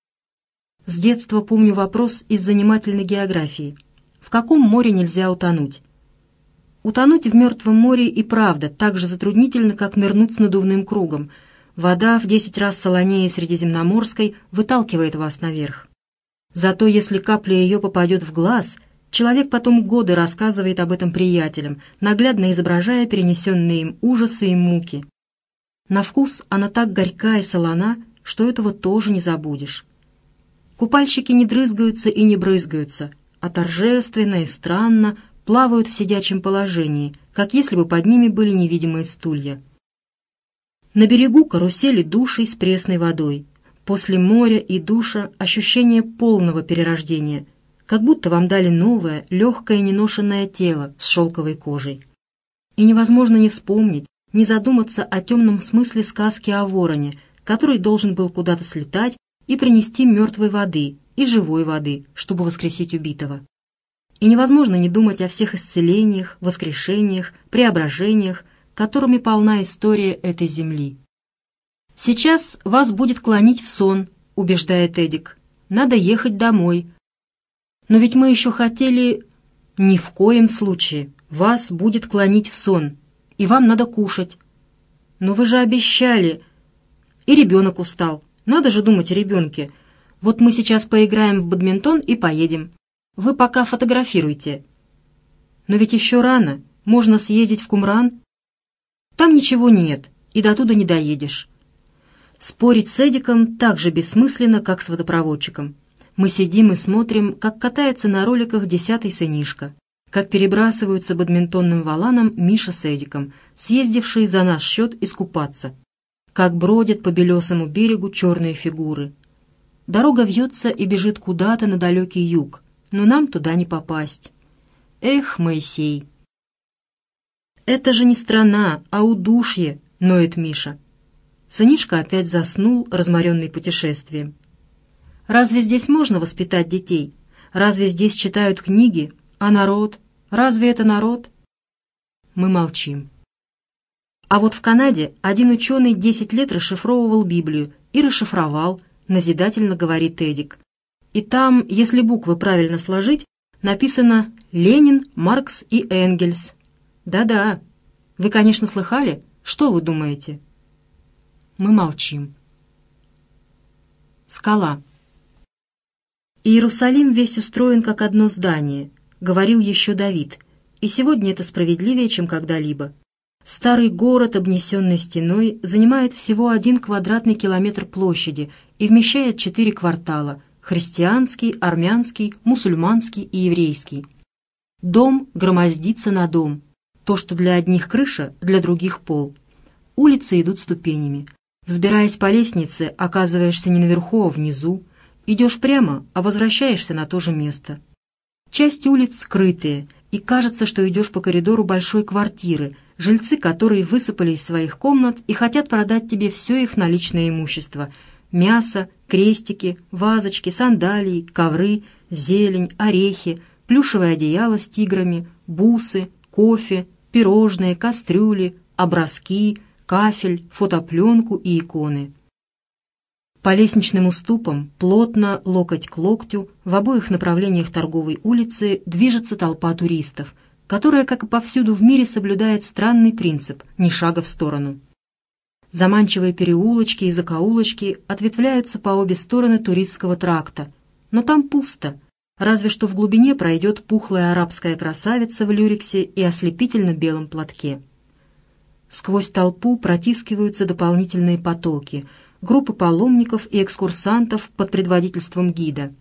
С детства помню вопрос из занимательной географии. В каком море нельзя утонуть? Утонуть в Мертвом море и правда так же затруднительно, как нырнуть с надувным кругом. Вода в 10 раз солонее Средиземноморской выталкивает вас наверх. Зато если капля ее попадет в глаз, человек потом годы рассказывает об этом приятелям, наглядно изображая перенесенные им ужасы и муки. На вкус она так горька и солона, что этого тоже не забудешь. Купальщики не дрызгаются и не брызгаются, а торжественно и странно плавают в сидячем положении, как если бы под ними были невидимые стулья. На берегу карусели душей с пресной водой. После моря и душа ощущение полного перерождения, как будто вам дали новое, легкое неношенное тело с шелковой кожей. И невозможно не вспомнить, не задуматься о темном смысле сказки о вороне, который должен был куда-то слетать и принести мертвой воды и живой воды, чтобы воскресить убитого. И невозможно не думать о всех исцелениях, воскрешениях, преображениях, которыми полна история этой земли. «Сейчас вас будет клонить в сон», — убеждает Эдик. «Надо ехать домой». «Но ведь мы еще хотели...» «Ни в коем случае. Вас будет клонить в сон, и вам надо кушать». «Но вы же обещали...» «И ребенок устал. Надо же думать о ребенке. Вот мы сейчас поиграем в бадминтон и поедем. Вы пока фотографируйте». «Но ведь еще рано. Можно съездить в Кумран». «Там ничего нет, и до туда не доедешь». Спорить с Эдиком так же бессмысленно, как с водопроводчиком. Мы сидим и смотрим, как катается на роликах 10-й сынишка, как перебрасываются бадминтонным воланом Миша с Эдиком, съездившие за наш счет искупаться, как бродят по белесому берегу черные фигуры. Дорога вьется и бежит куда-то на далекий юг, но нам туда не попасть. Эх, Моисей! «Это же не страна, а удушье», — ноет Миша. Сынишка опять заснул, разморенный путешествием. «Разве здесь можно воспитать детей? Разве здесь читают книги? А народ? Разве это народ?» Мы молчим. А вот в Канаде один ученый 10 лет расшифровывал Библию и расшифровал, назидательно говорит Эдик. И там, если буквы правильно сложить, написано «Ленин, Маркс и Энгельс». Да-да. Вы, конечно, слыхали? Что вы думаете? Мы молчим. Скала. Иерусалим весь устроен как одно здание, говорил еще Давид, и сегодня это справедливее, чем когда-либо. Старый город, обнесенный стеной, занимает всего 1 квадратный километр площади и вмещает 4 квартала – христианский, армянский, мусульманский и еврейский. Дом громоздится на дом. То, что для одних крыша, для других пол. Улицы идут ступенями. Взбираясь по лестнице, оказываешься не наверху, а внизу. Идешь прямо, а возвращаешься на то же место. Часть улиц скрытые, и кажется, что идешь по коридору большой квартиры, жильцы которой высыпали из своих комнат и хотят продать тебе все их наличное имущество. Мясо, крестики, вазочки, сандалии, ковры, зелень, орехи, плюшевое одеяло с тиграми, бусы, кофе, пирожные, кастрюли, образки, кафель, фотопленку и иконы. По лестничным уступам, плотно, локоть к локтю, в обоих направлениях торговой улицы движется толпа туристов, которая, как и повсюду в мире, соблюдает странный принцип «ни шага в сторону». Заманчивые переулочки и закоулочки ответвляются по обе стороны туристского тракта, но там пусто, разве что в глубине пройдет пухлая арабская красавица в люрексе и ослепительно белом платке. Сквозь толпу протискиваются дополнительные потоки, группы паломников и экскурсантов под предводительством гида.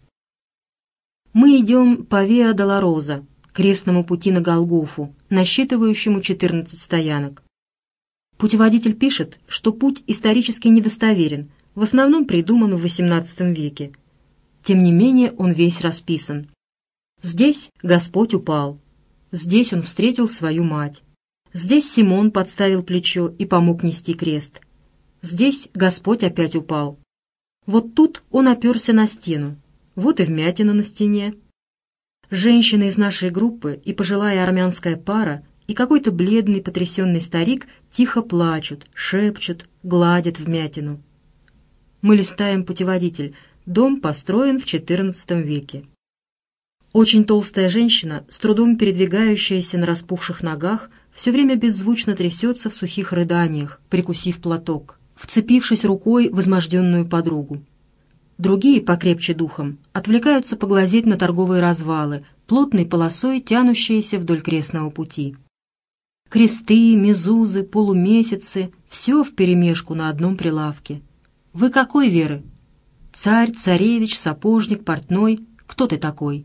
Мы идем по Виа-Долороза, крестному пути на Голгофу, насчитывающему 14 стоянок. Путеводитель пишет, что путь исторически недостоверен, в основном придуман в XVIII веке. Тем не менее он весь расписан. Здесь Господь упал, здесь он встретил свою мать, здесь Симон подставил плечо и помог нести крест, здесь Господь опять упал. Вот тут он оперся на стену, вот и вмятина на стене. Женщины из нашей группы и пожилая армянская пара и какой-то бледный потрясенный старик тихо плачут, шепчут, гладят вмятину. Мы листаем путеводитель. Дом построен в XIV веке. Очень толстая женщина, с трудом передвигающаяся на распухших ногах, все время беззвучно трясется в сухих рыданиях, прикусив платок, вцепившись рукой в изможденную подругу. Другие, покрепче духом, отвлекаются поглазеть на торговые развалы, плотной полосой тянущиеся вдоль крестного пути. Кресты, мезузы, полумесяцы — все вперемешку на одном прилавке. Вы какой веры? Царь, царевич, сапожник, портной. Кто ты такой?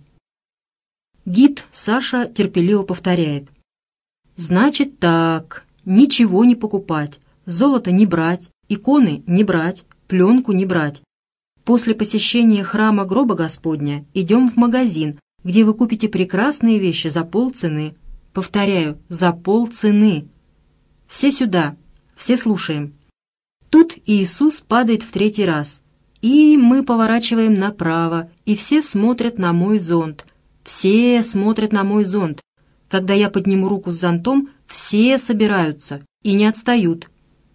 Гид Саша терпеливо повторяет. Значит так, ничего не покупать, золото не брать, иконы не брать, пленку не брать. После посещения храма гроба Господня идем в магазин, где вы купите прекрасные вещи за полцены. Повторяю, за полцены. Все сюда, все слушаем. Тут Иисус падает в 3-й раз. И мы поворачиваем направо, и все смотрят на мой зонт. Все смотрят на мой зонт. Когда я подниму руку с зонтом, все собираются и не отстают.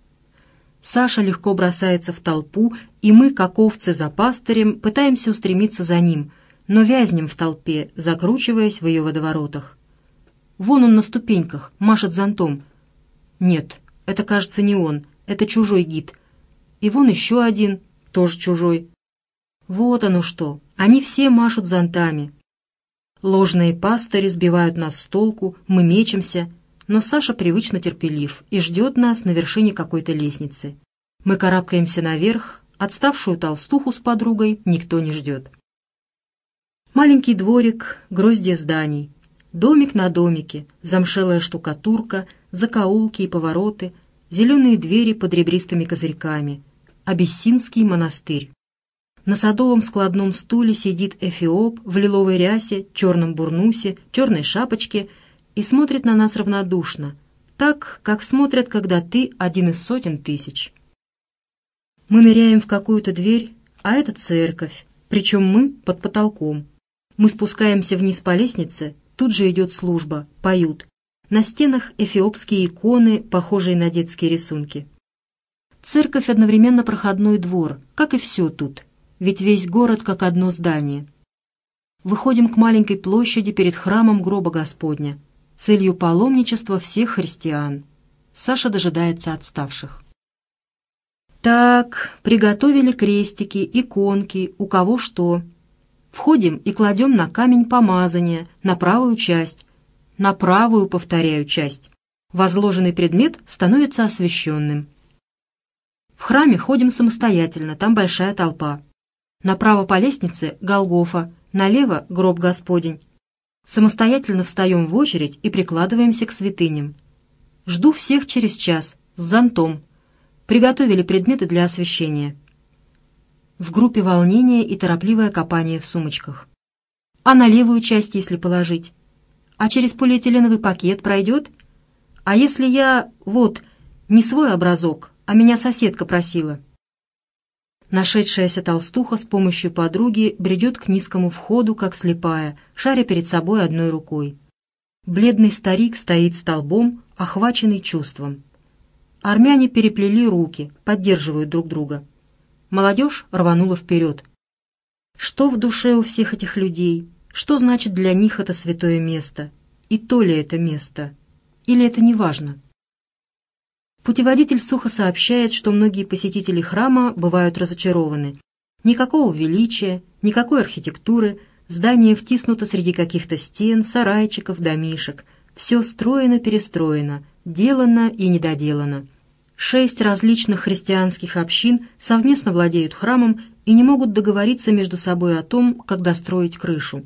Саша легко бросается в толпу, и мы, как овцы за пастырем, пытаемся устремиться за ним, но вязнем в толпе, закручиваясь в ее водоворотах. Вон он на ступеньках, машет зонтом. Нет, это, кажется, не он, это чужой гид. И вон еще один, тоже чужой. Вот оно что, они все машут зонтами. Ложные пастыри сбивают нас с толку, мы мечемся, но Саша привычно терпелив и ждет нас на вершине какой-то лестницы. Мы карабкаемся наверх, отставшую толстуху с подругой никто не ждет. Маленький дворик, гроздья зданий, домик на домике, замшелая штукатурка, закоулки и повороты, зеленые двери под ребристыми козырьками, Абиссинский монастырь. На садовом складном стуле сидит эфиоп в лиловой рясе, черном бурнусе, черной шапочке и смотрит на нас равнодушно, так, как смотрят, когда ты один из сотен тысяч. Мы ныряем в какую-то дверь, а это церковь, причем мы под потолком. Мы спускаемся вниз по лестнице, тут же идет служба, поют. На стенах эфиопские иконы, похожие на детские рисунки. Церковь одновременно проходной двор, как и все тут, ведь весь город как одно здание. Выходим к маленькой площади перед храмом гроба Господня, целью паломничества всех христиан. Саша дожидается отставших. Так, приготовили крестики, иконки, у кого что. Входим и кладем на камень помазания, на правую часть. На правую, повторяю, часть. Возложенный предмет становится освященным. В храме ходим самостоятельно, там большая толпа. Направо по лестнице Голгофа, налево гроб Господень. Самостоятельно встаем в очередь и прикладываемся к святыням. Жду всех через час, с зонтом. Приготовили предметы для освящения. В группе волнение и торопливое копание в сумочках. А на левую часть, если положить? А через полиэтиленовый пакет пройдет? А если я, вот, не свой образок, а меня соседка просила? Нашедшаяся толстуха с помощью подруги бредет к низкому входу, как слепая, шаря перед собой одной рукой. Бледный старик стоит столбом, охваченный чувством. Армяне переплели руки, поддерживают друг друга. Молодежь рванула вперед. Что в душе у всех этих людей? Что значит для них это святое место? И то ли это место? Или это не важно? Путеводитель сухо сообщает, что многие посетители храма бывают разочарованы. Никакого величия, никакой архитектуры, здание втиснуто среди каких-то стен, сарайчиков, домишек. Все строено-перестроено, делано и недоделано. 6 различных христианских общин совместно владеют храмом и не могут договориться между собой о том, как достроить крышу.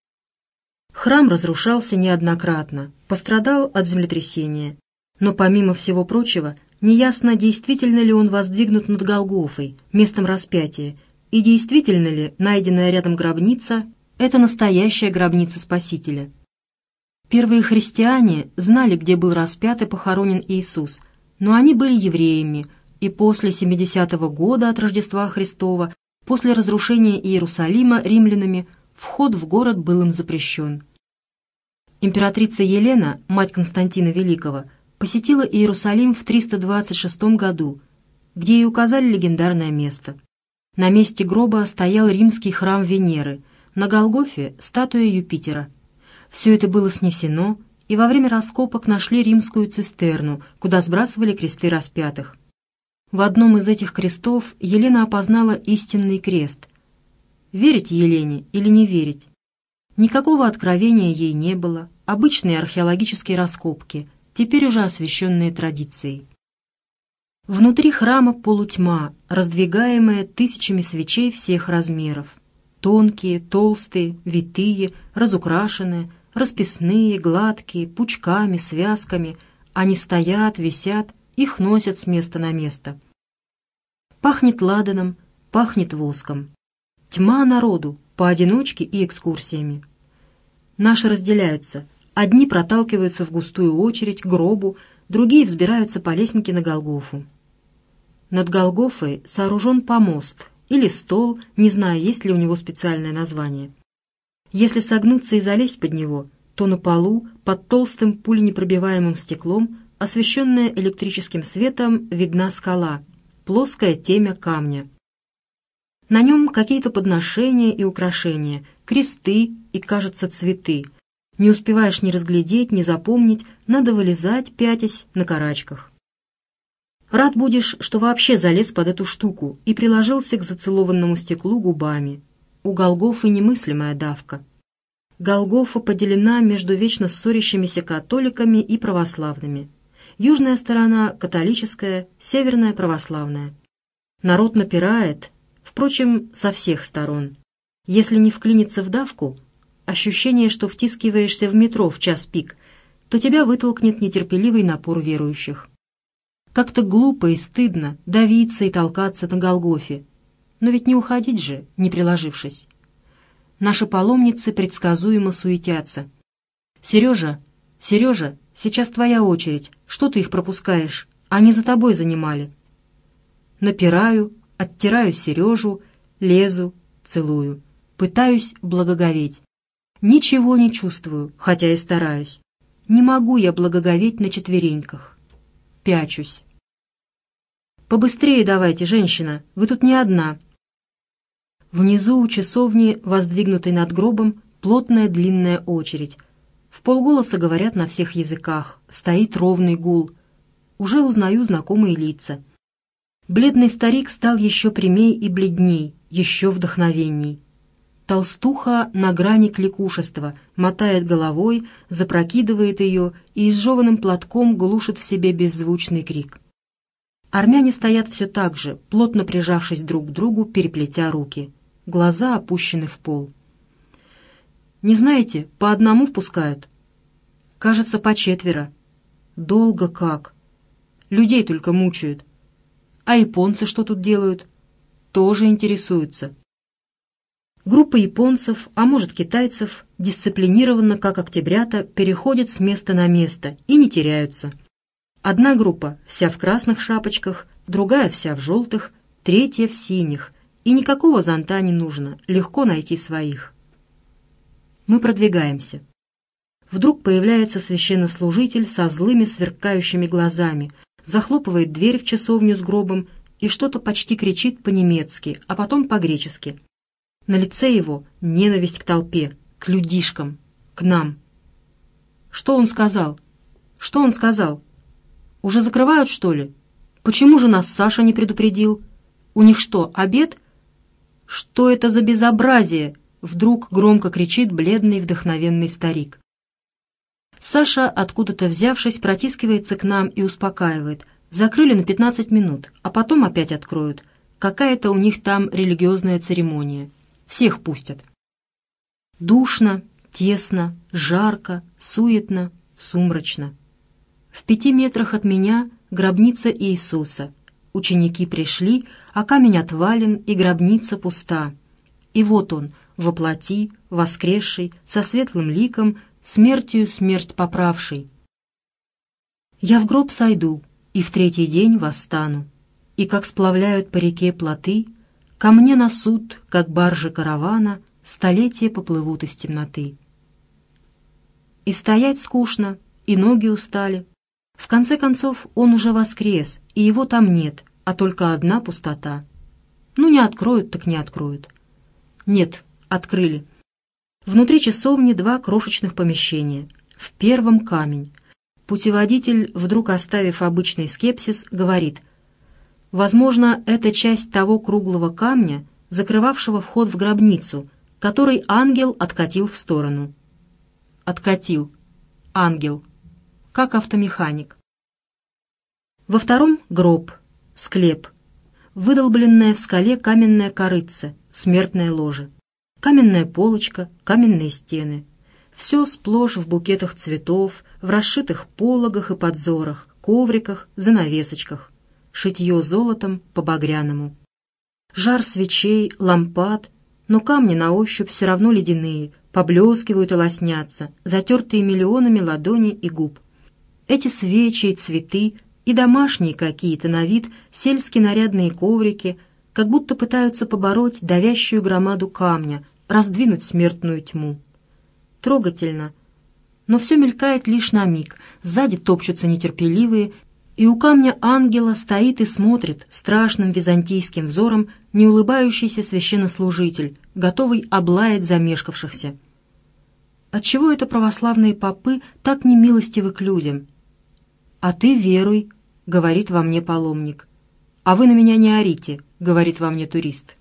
Храм разрушался неоднократно, пострадал от землетрясения. Но помимо всего прочего, неясно, действительно ли он воздвигнут над Голгофой, местом распятия, и действительно ли найденная рядом гробница – это настоящая гробница Спасителя. Первые христиане знали, где был распят и похоронен Иисус, но они были евреями, и после 70-го года от Рождества Христова, после разрушения Иерусалима римлянами, вход в город был им запрещен. Императрица Елена, мать Константина Великого, посетила Иерусалим в 326 году, где ей указали легендарное место. На месте гроба стоял римский храм Венеры, на Голгофе – статуя Юпитера. Все это было снесено, и во время раскопок нашли римскую цистерну, куда сбрасывали кресты распятых. В одном из этих крестов Елена опознала истинный крест. Верить Елене или не верить? Никакого откровения ей не было, обычные археологические раскопки – теперь уже освященные традицией. Внутри храма полутьма, раздвигаемая тысячами свечей всех размеров. Тонкие, толстые, витые, разукрашенные, расписные, гладкие, пучками, связками. Они стоят, висят, их носят с места на место. Пахнет ладаном, пахнет воском. Тьма народу, поодиночке и экскурсиями. Наши разделяются. Одни проталкиваются в густую очередь к гробу, другие взбираются по лесенке на Голгофу. Над Голгофой сооружен помост или стол, не знаю, есть ли у него специальное название. Если согнуться и залезть под него, то на полу, под толстым пуленепробиваемым стеклом, освещенная электрическим светом, видна скала, плоское темя камня. На нем какие-то подношения и украшения, кресты и, кажется, цветы. Не успеваешь ни разглядеть, ни запомнить, надо вылезать, пятясь, на карачках. Рад будешь, что вообще залез под эту штуку и приложился к зацелованному стеклу губами. У Голгофы немыслимая давка. Голгофа поделена между вечно ссорящимися католиками и православными. Южная сторона католическая, северная православная. Народ напирает, впрочем, со всех сторон. Если не вклиниться в давку, ощущение, что втискиваешься в метро в час пик, то тебя вытолкнет нетерпеливый напор верующих. Как-то глупо и стыдно давиться и толкаться на Голгофе, но ведь не уходить же, не приложившись. Наши паломницы предсказуемо суетятся. «Сережа, Сережа, сейчас твоя очередь, что ты их пропускаешь? Они за тобой занимали». Напираю, оттираю Сережу, лезу, целую, пытаюсь благоговеть. Ничего не чувствую, хотя и стараюсь. Не могу я благоговеть на четвереньках. Пячусь. «Побыстрее давайте, женщина, вы тут не одна». Внизу у часовни, воздвигнутой над гробом, плотная длинная очередь. Вполголоса говорят на всех языках, стоит ровный гул. Уже узнаю знакомые лица. Бледный старик стал еще прямей и бледней, еще вдохновенней. Толстуха на грани кликушества, мотает головой, запрокидывает ее и изжеванным платком глушит в себе беззвучный крик. Армяне стоят все так же, плотно прижавшись друг к другу, переплетя руки. Глаза опущены в пол. «Не знаете, по одному впускают?» «Кажется, по 4. Долго как. Людей только мучают. А японцы что тут делают?» «Тоже интересуются». Группа японцев, а может китайцев, дисциплинированно, как октябрята, переходит с места на место и не теряются. Одна группа вся в красных шапочках, другая вся в желтых, третья в синих, и никакого зонта не нужно, легко найти своих. Мы продвигаемся. Вдруг появляется священнослужитель со злыми сверкающими глазами, захлопывает дверь в часовню с гробом и что-то почти кричит по-немецки, а потом по-гречески. На лице его ненависть к толпе, к людишкам, к нам. Что он сказал? Что он сказал? Уже закрывают, что ли? Почему же нас Саша не предупредил? У них что, обед? Что это за безобразие? Вдруг громко кричит бледный вдохновенный старик. Саша, откуда-то взявшись, протискивается к нам и успокаивает. Закрыли на 15 минут, а потом опять откроют. Какая-то у них там религиозная церемония. Всех пустят. Душно, тесно, жарко, суетно, сумрачно. В 5 метрах от меня гробница Иисуса. Ученики пришли, а камень отвален, и гробница пуста. И вот он, воплоти, воскресший, со светлым ликом, смертью смерть поправший. Я в гроб сойду, и в 3-й день восстану, и как сплавляют по реке плоты, ко мне на суд, как баржи каравана, столетия поплывут из темноты. И стоять скучно, и ноги устали. В конце концов, он уже воскрес, и его там нет, а только одна пустота. Ну, не откроют, так не откроют. Нет, открыли. Внутри часовни 2 крошечных помещения. В первом камень. Путеводитель, вдруг оставив обычный скепсис, говорит: возможно, это часть того круглого камня, закрывавшего вход в гробницу, который ангел откатил в сторону. Откатил. Ангел. Как автомеханик. Во втором — гроб, склеп. Выдолбленная в скале каменная корытца, смертное ложе. Каменная полочка, каменные стены. Все сплошь в букетах цветов, в расшитых пологах и подзорах, ковриках, занавесочках. Шитье золотом по багряному. Жар свечей, лампад, но камни на ощупь все равно ледяные, поблескивают и лоснятся, затертые миллионами ладоней и губ. Эти свечи и цветы, и домашние какие-то на вид, сельские нарядные коврики, как будто пытаются побороть давящую громаду камня, раздвинуть смертную тьму. Трогательно, но все мелькает лишь на миг, сзади топчутся нетерпеливые, и у камня ангела стоит и смотрит страшным византийским взором неулыбающийся священнослужитель, готовый облаять замешкавшихся. Отчего это православные попы так немилостивы к людям? «А ты веруй», — говорит во мне паломник. «А вы на меня не орите», — говорит во мне турист.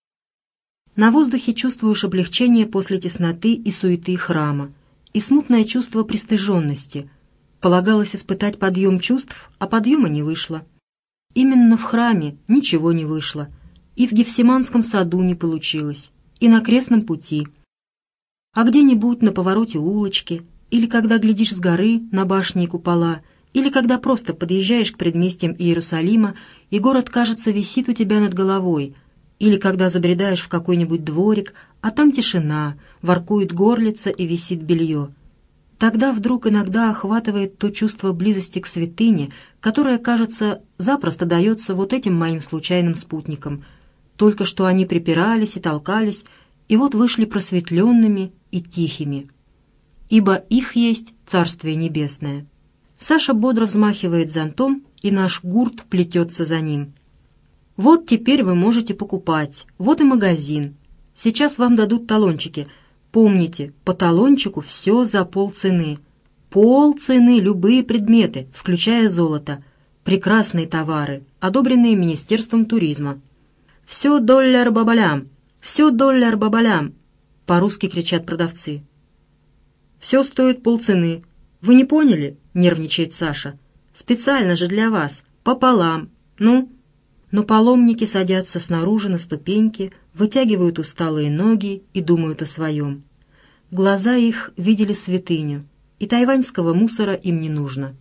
На воздухе чувствуешь облегчение после тесноты и суеты храма и смутное чувство пристыженности. Полагалось испытать подъем чувств, а подъема не вышло. Именно в храме ничего не вышло, и в Гефсиманском саду не получилось, и на крестном пути. А где-нибудь на повороте улочки, или когда глядишь с горы на башни и купола, или когда просто подъезжаешь к предместьям Иерусалима, и город, кажется, висит у тебя над головой, или когда забредаешь в какой-нибудь дворик, а там тишина, воркует горлица и висит белье. Тогда вдруг иногда охватывает то чувство близости к святыне, которое, кажется, запросто дается вот этим моим случайным спутникам. Только что они припирались и толкались, и вот вышли просветленными и тихими. Ибо их есть Царствие Небесное. Саша бодро взмахивает зонтом, и наш гурт плетется за ним. Вот теперь вы можете покупать, вот и магазин. Сейчас вам дадут талончики. Помните, по талончику все за полцены. Полцены любые предметы, включая золото. Прекрасные товары, одобренные Министерством туризма. «Все $1 все $1 по-русски кричат продавцы. «Все стоит полцены. Вы не поняли?» — нервничает Саша. «Специально же для вас, пополам. Ну?» Но паломники садятся снаружи на ступеньки, вытягивают усталые ноги и думают о своем. Глаза их видели святыню, и тайваньского мусора им не нужно.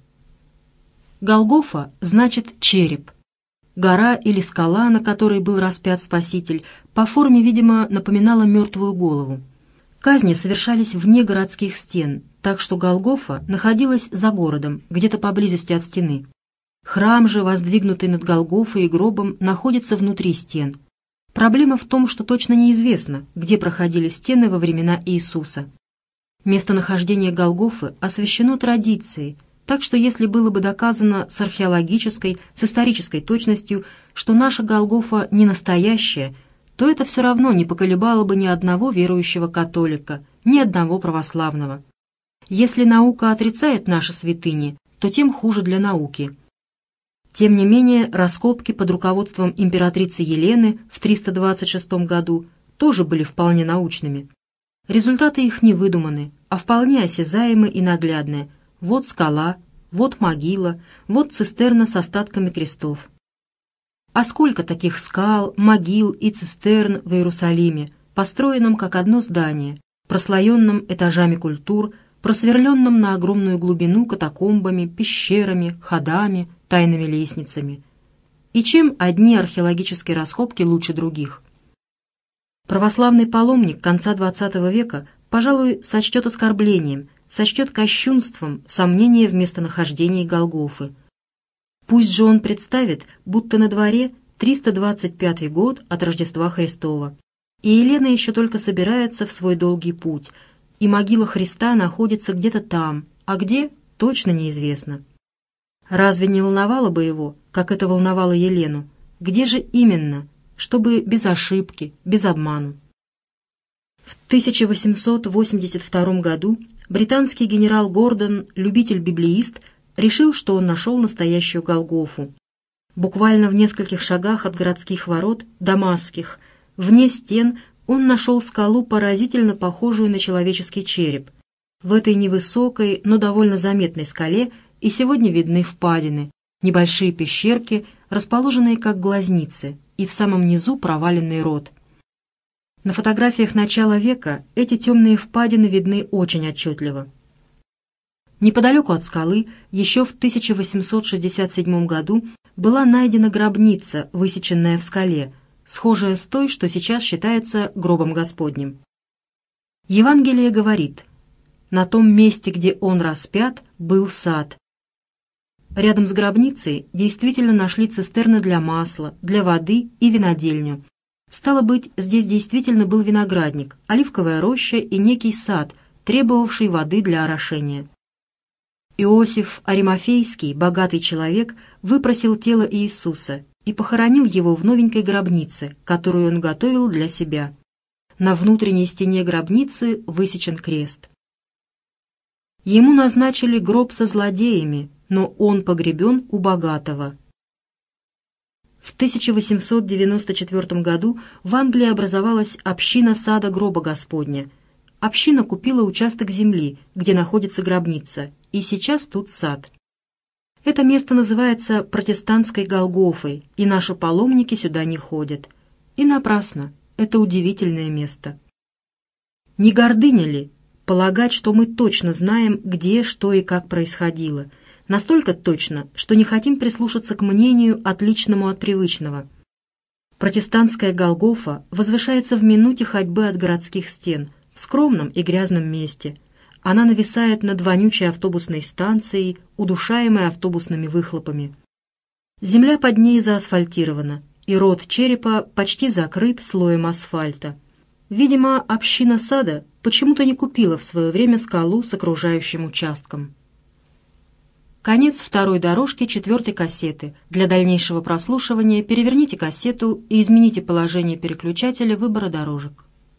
Голгофа значит «череп». Гора или скала, на которой был распят Спаситель, по форме, видимо, напоминала мертвую голову. Казни совершались вне городских стен, так что Голгофа находилась за городом, где-то поблизости от стены. Храм же, воздвигнутый над Голгофой и гробом, находится внутри стен. Проблема в том, что точно неизвестно, где проходили стены во времена Иисуса. Местонахождение Голгофы освящено традицией, так что если было бы доказано с археологической, с исторической точностью, что наша Голгофа не настоящая, то это все равно не поколебало бы ни одного верующего католика, ни одного православного. Если наука отрицает наши святыни, то тем хуже для науки. Тем не менее, раскопки под руководством императрицы Елены в 326 году тоже были вполне научными. Результаты их не выдуманы, а вполне осязаемы и наглядны. Вот скала, вот могила, вот цистерна с остатками крестов. А сколько таких скал, могил и цистерн в Иерусалиме, построенном как одно здание, прослоенном этажами культур, просверленном на огромную глубину катакомбами, пещерами, ходами, тайными лестницами. И чем одни археологические раскопки лучше других? Православный паломник конца XX века, пожалуй, сочтет оскорблением, сочтет кощунством сомнение в местонахождении Голгофы. Пусть же он представит, будто на дворе 325 год от Рождества Христова, и Елена еще только собирается в свой долгий путь, и могила Христа находится где-то там, а где — точно неизвестно. Разве не волновало бы его, как это волновало Елену? Где же именно, чтобы без ошибки, без обману? В 1882 году британский генерал Гордон, любитель-библеист, решил, что он нашел настоящую Голгофу. Буквально в нескольких шагах от городских ворот, Дамасских, вне стен, он нашел скалу, поразительно похожую на человеческий череп. В этой невысокой, но довольно заметной скале и сегодня видны впадины, небольшие пещерки, расположенные как глазницы, и в самом низу проваленный рот. На фотографиях начала века эти темные впадины видны очень отчетливо. Неподалеку от скалы еще в 1867 году была найдена гробница, высеченная в скале, схожая с той, что сейчас считается гробом Господним. Евангелие говорит: «На том месте, где он распят, был сад». Рядом с гробницей действительно нашли цистерны для масла, для воды и винодельню. Стало быть, здесь действительно был виноградник, оливковая роща и некий сад, требовавший воды для орошения. Иосиф Аримафейский, богатый человек, выпросил тело Иисуса и похоронил его в новенькой гробнице, которую он готовил для себя. На внутренней стене гробницы высечен крест. Ему назначили гроб со злодеями, но он погребен у богатого. В 1894 году в Англии образовалась община сада гроба Господня. Община купила участок земли, где находится гробница, и сейчас тут сад. Это место называется протестантской Голгофой, и наши паломники сюда не ходят. И напрасно, это удивительное место. Не гордыня ли полагать, что мы точно знаем, где, что и как происходило? Настолько точно, что не хотим прислушаться к мнению, отличному от привычного. Протестантская Голгофа возвышается в минуте ходьбы от городских стен, в скромном и грязном месте. Она нависает над вонючей автобусной станцией, удушаемой автобусными выхлопами. Земля под ней заасфальтирована, и рот черепа почти закрыт слоем асфальта. Видимо, община сада почему-то не купила в свое время скалу с окружающим участком. Конец второй дорожки 4-й кассеты. Для дальнейшего прослушивания переверните кассету и измените положение переключателя выбора дорожек.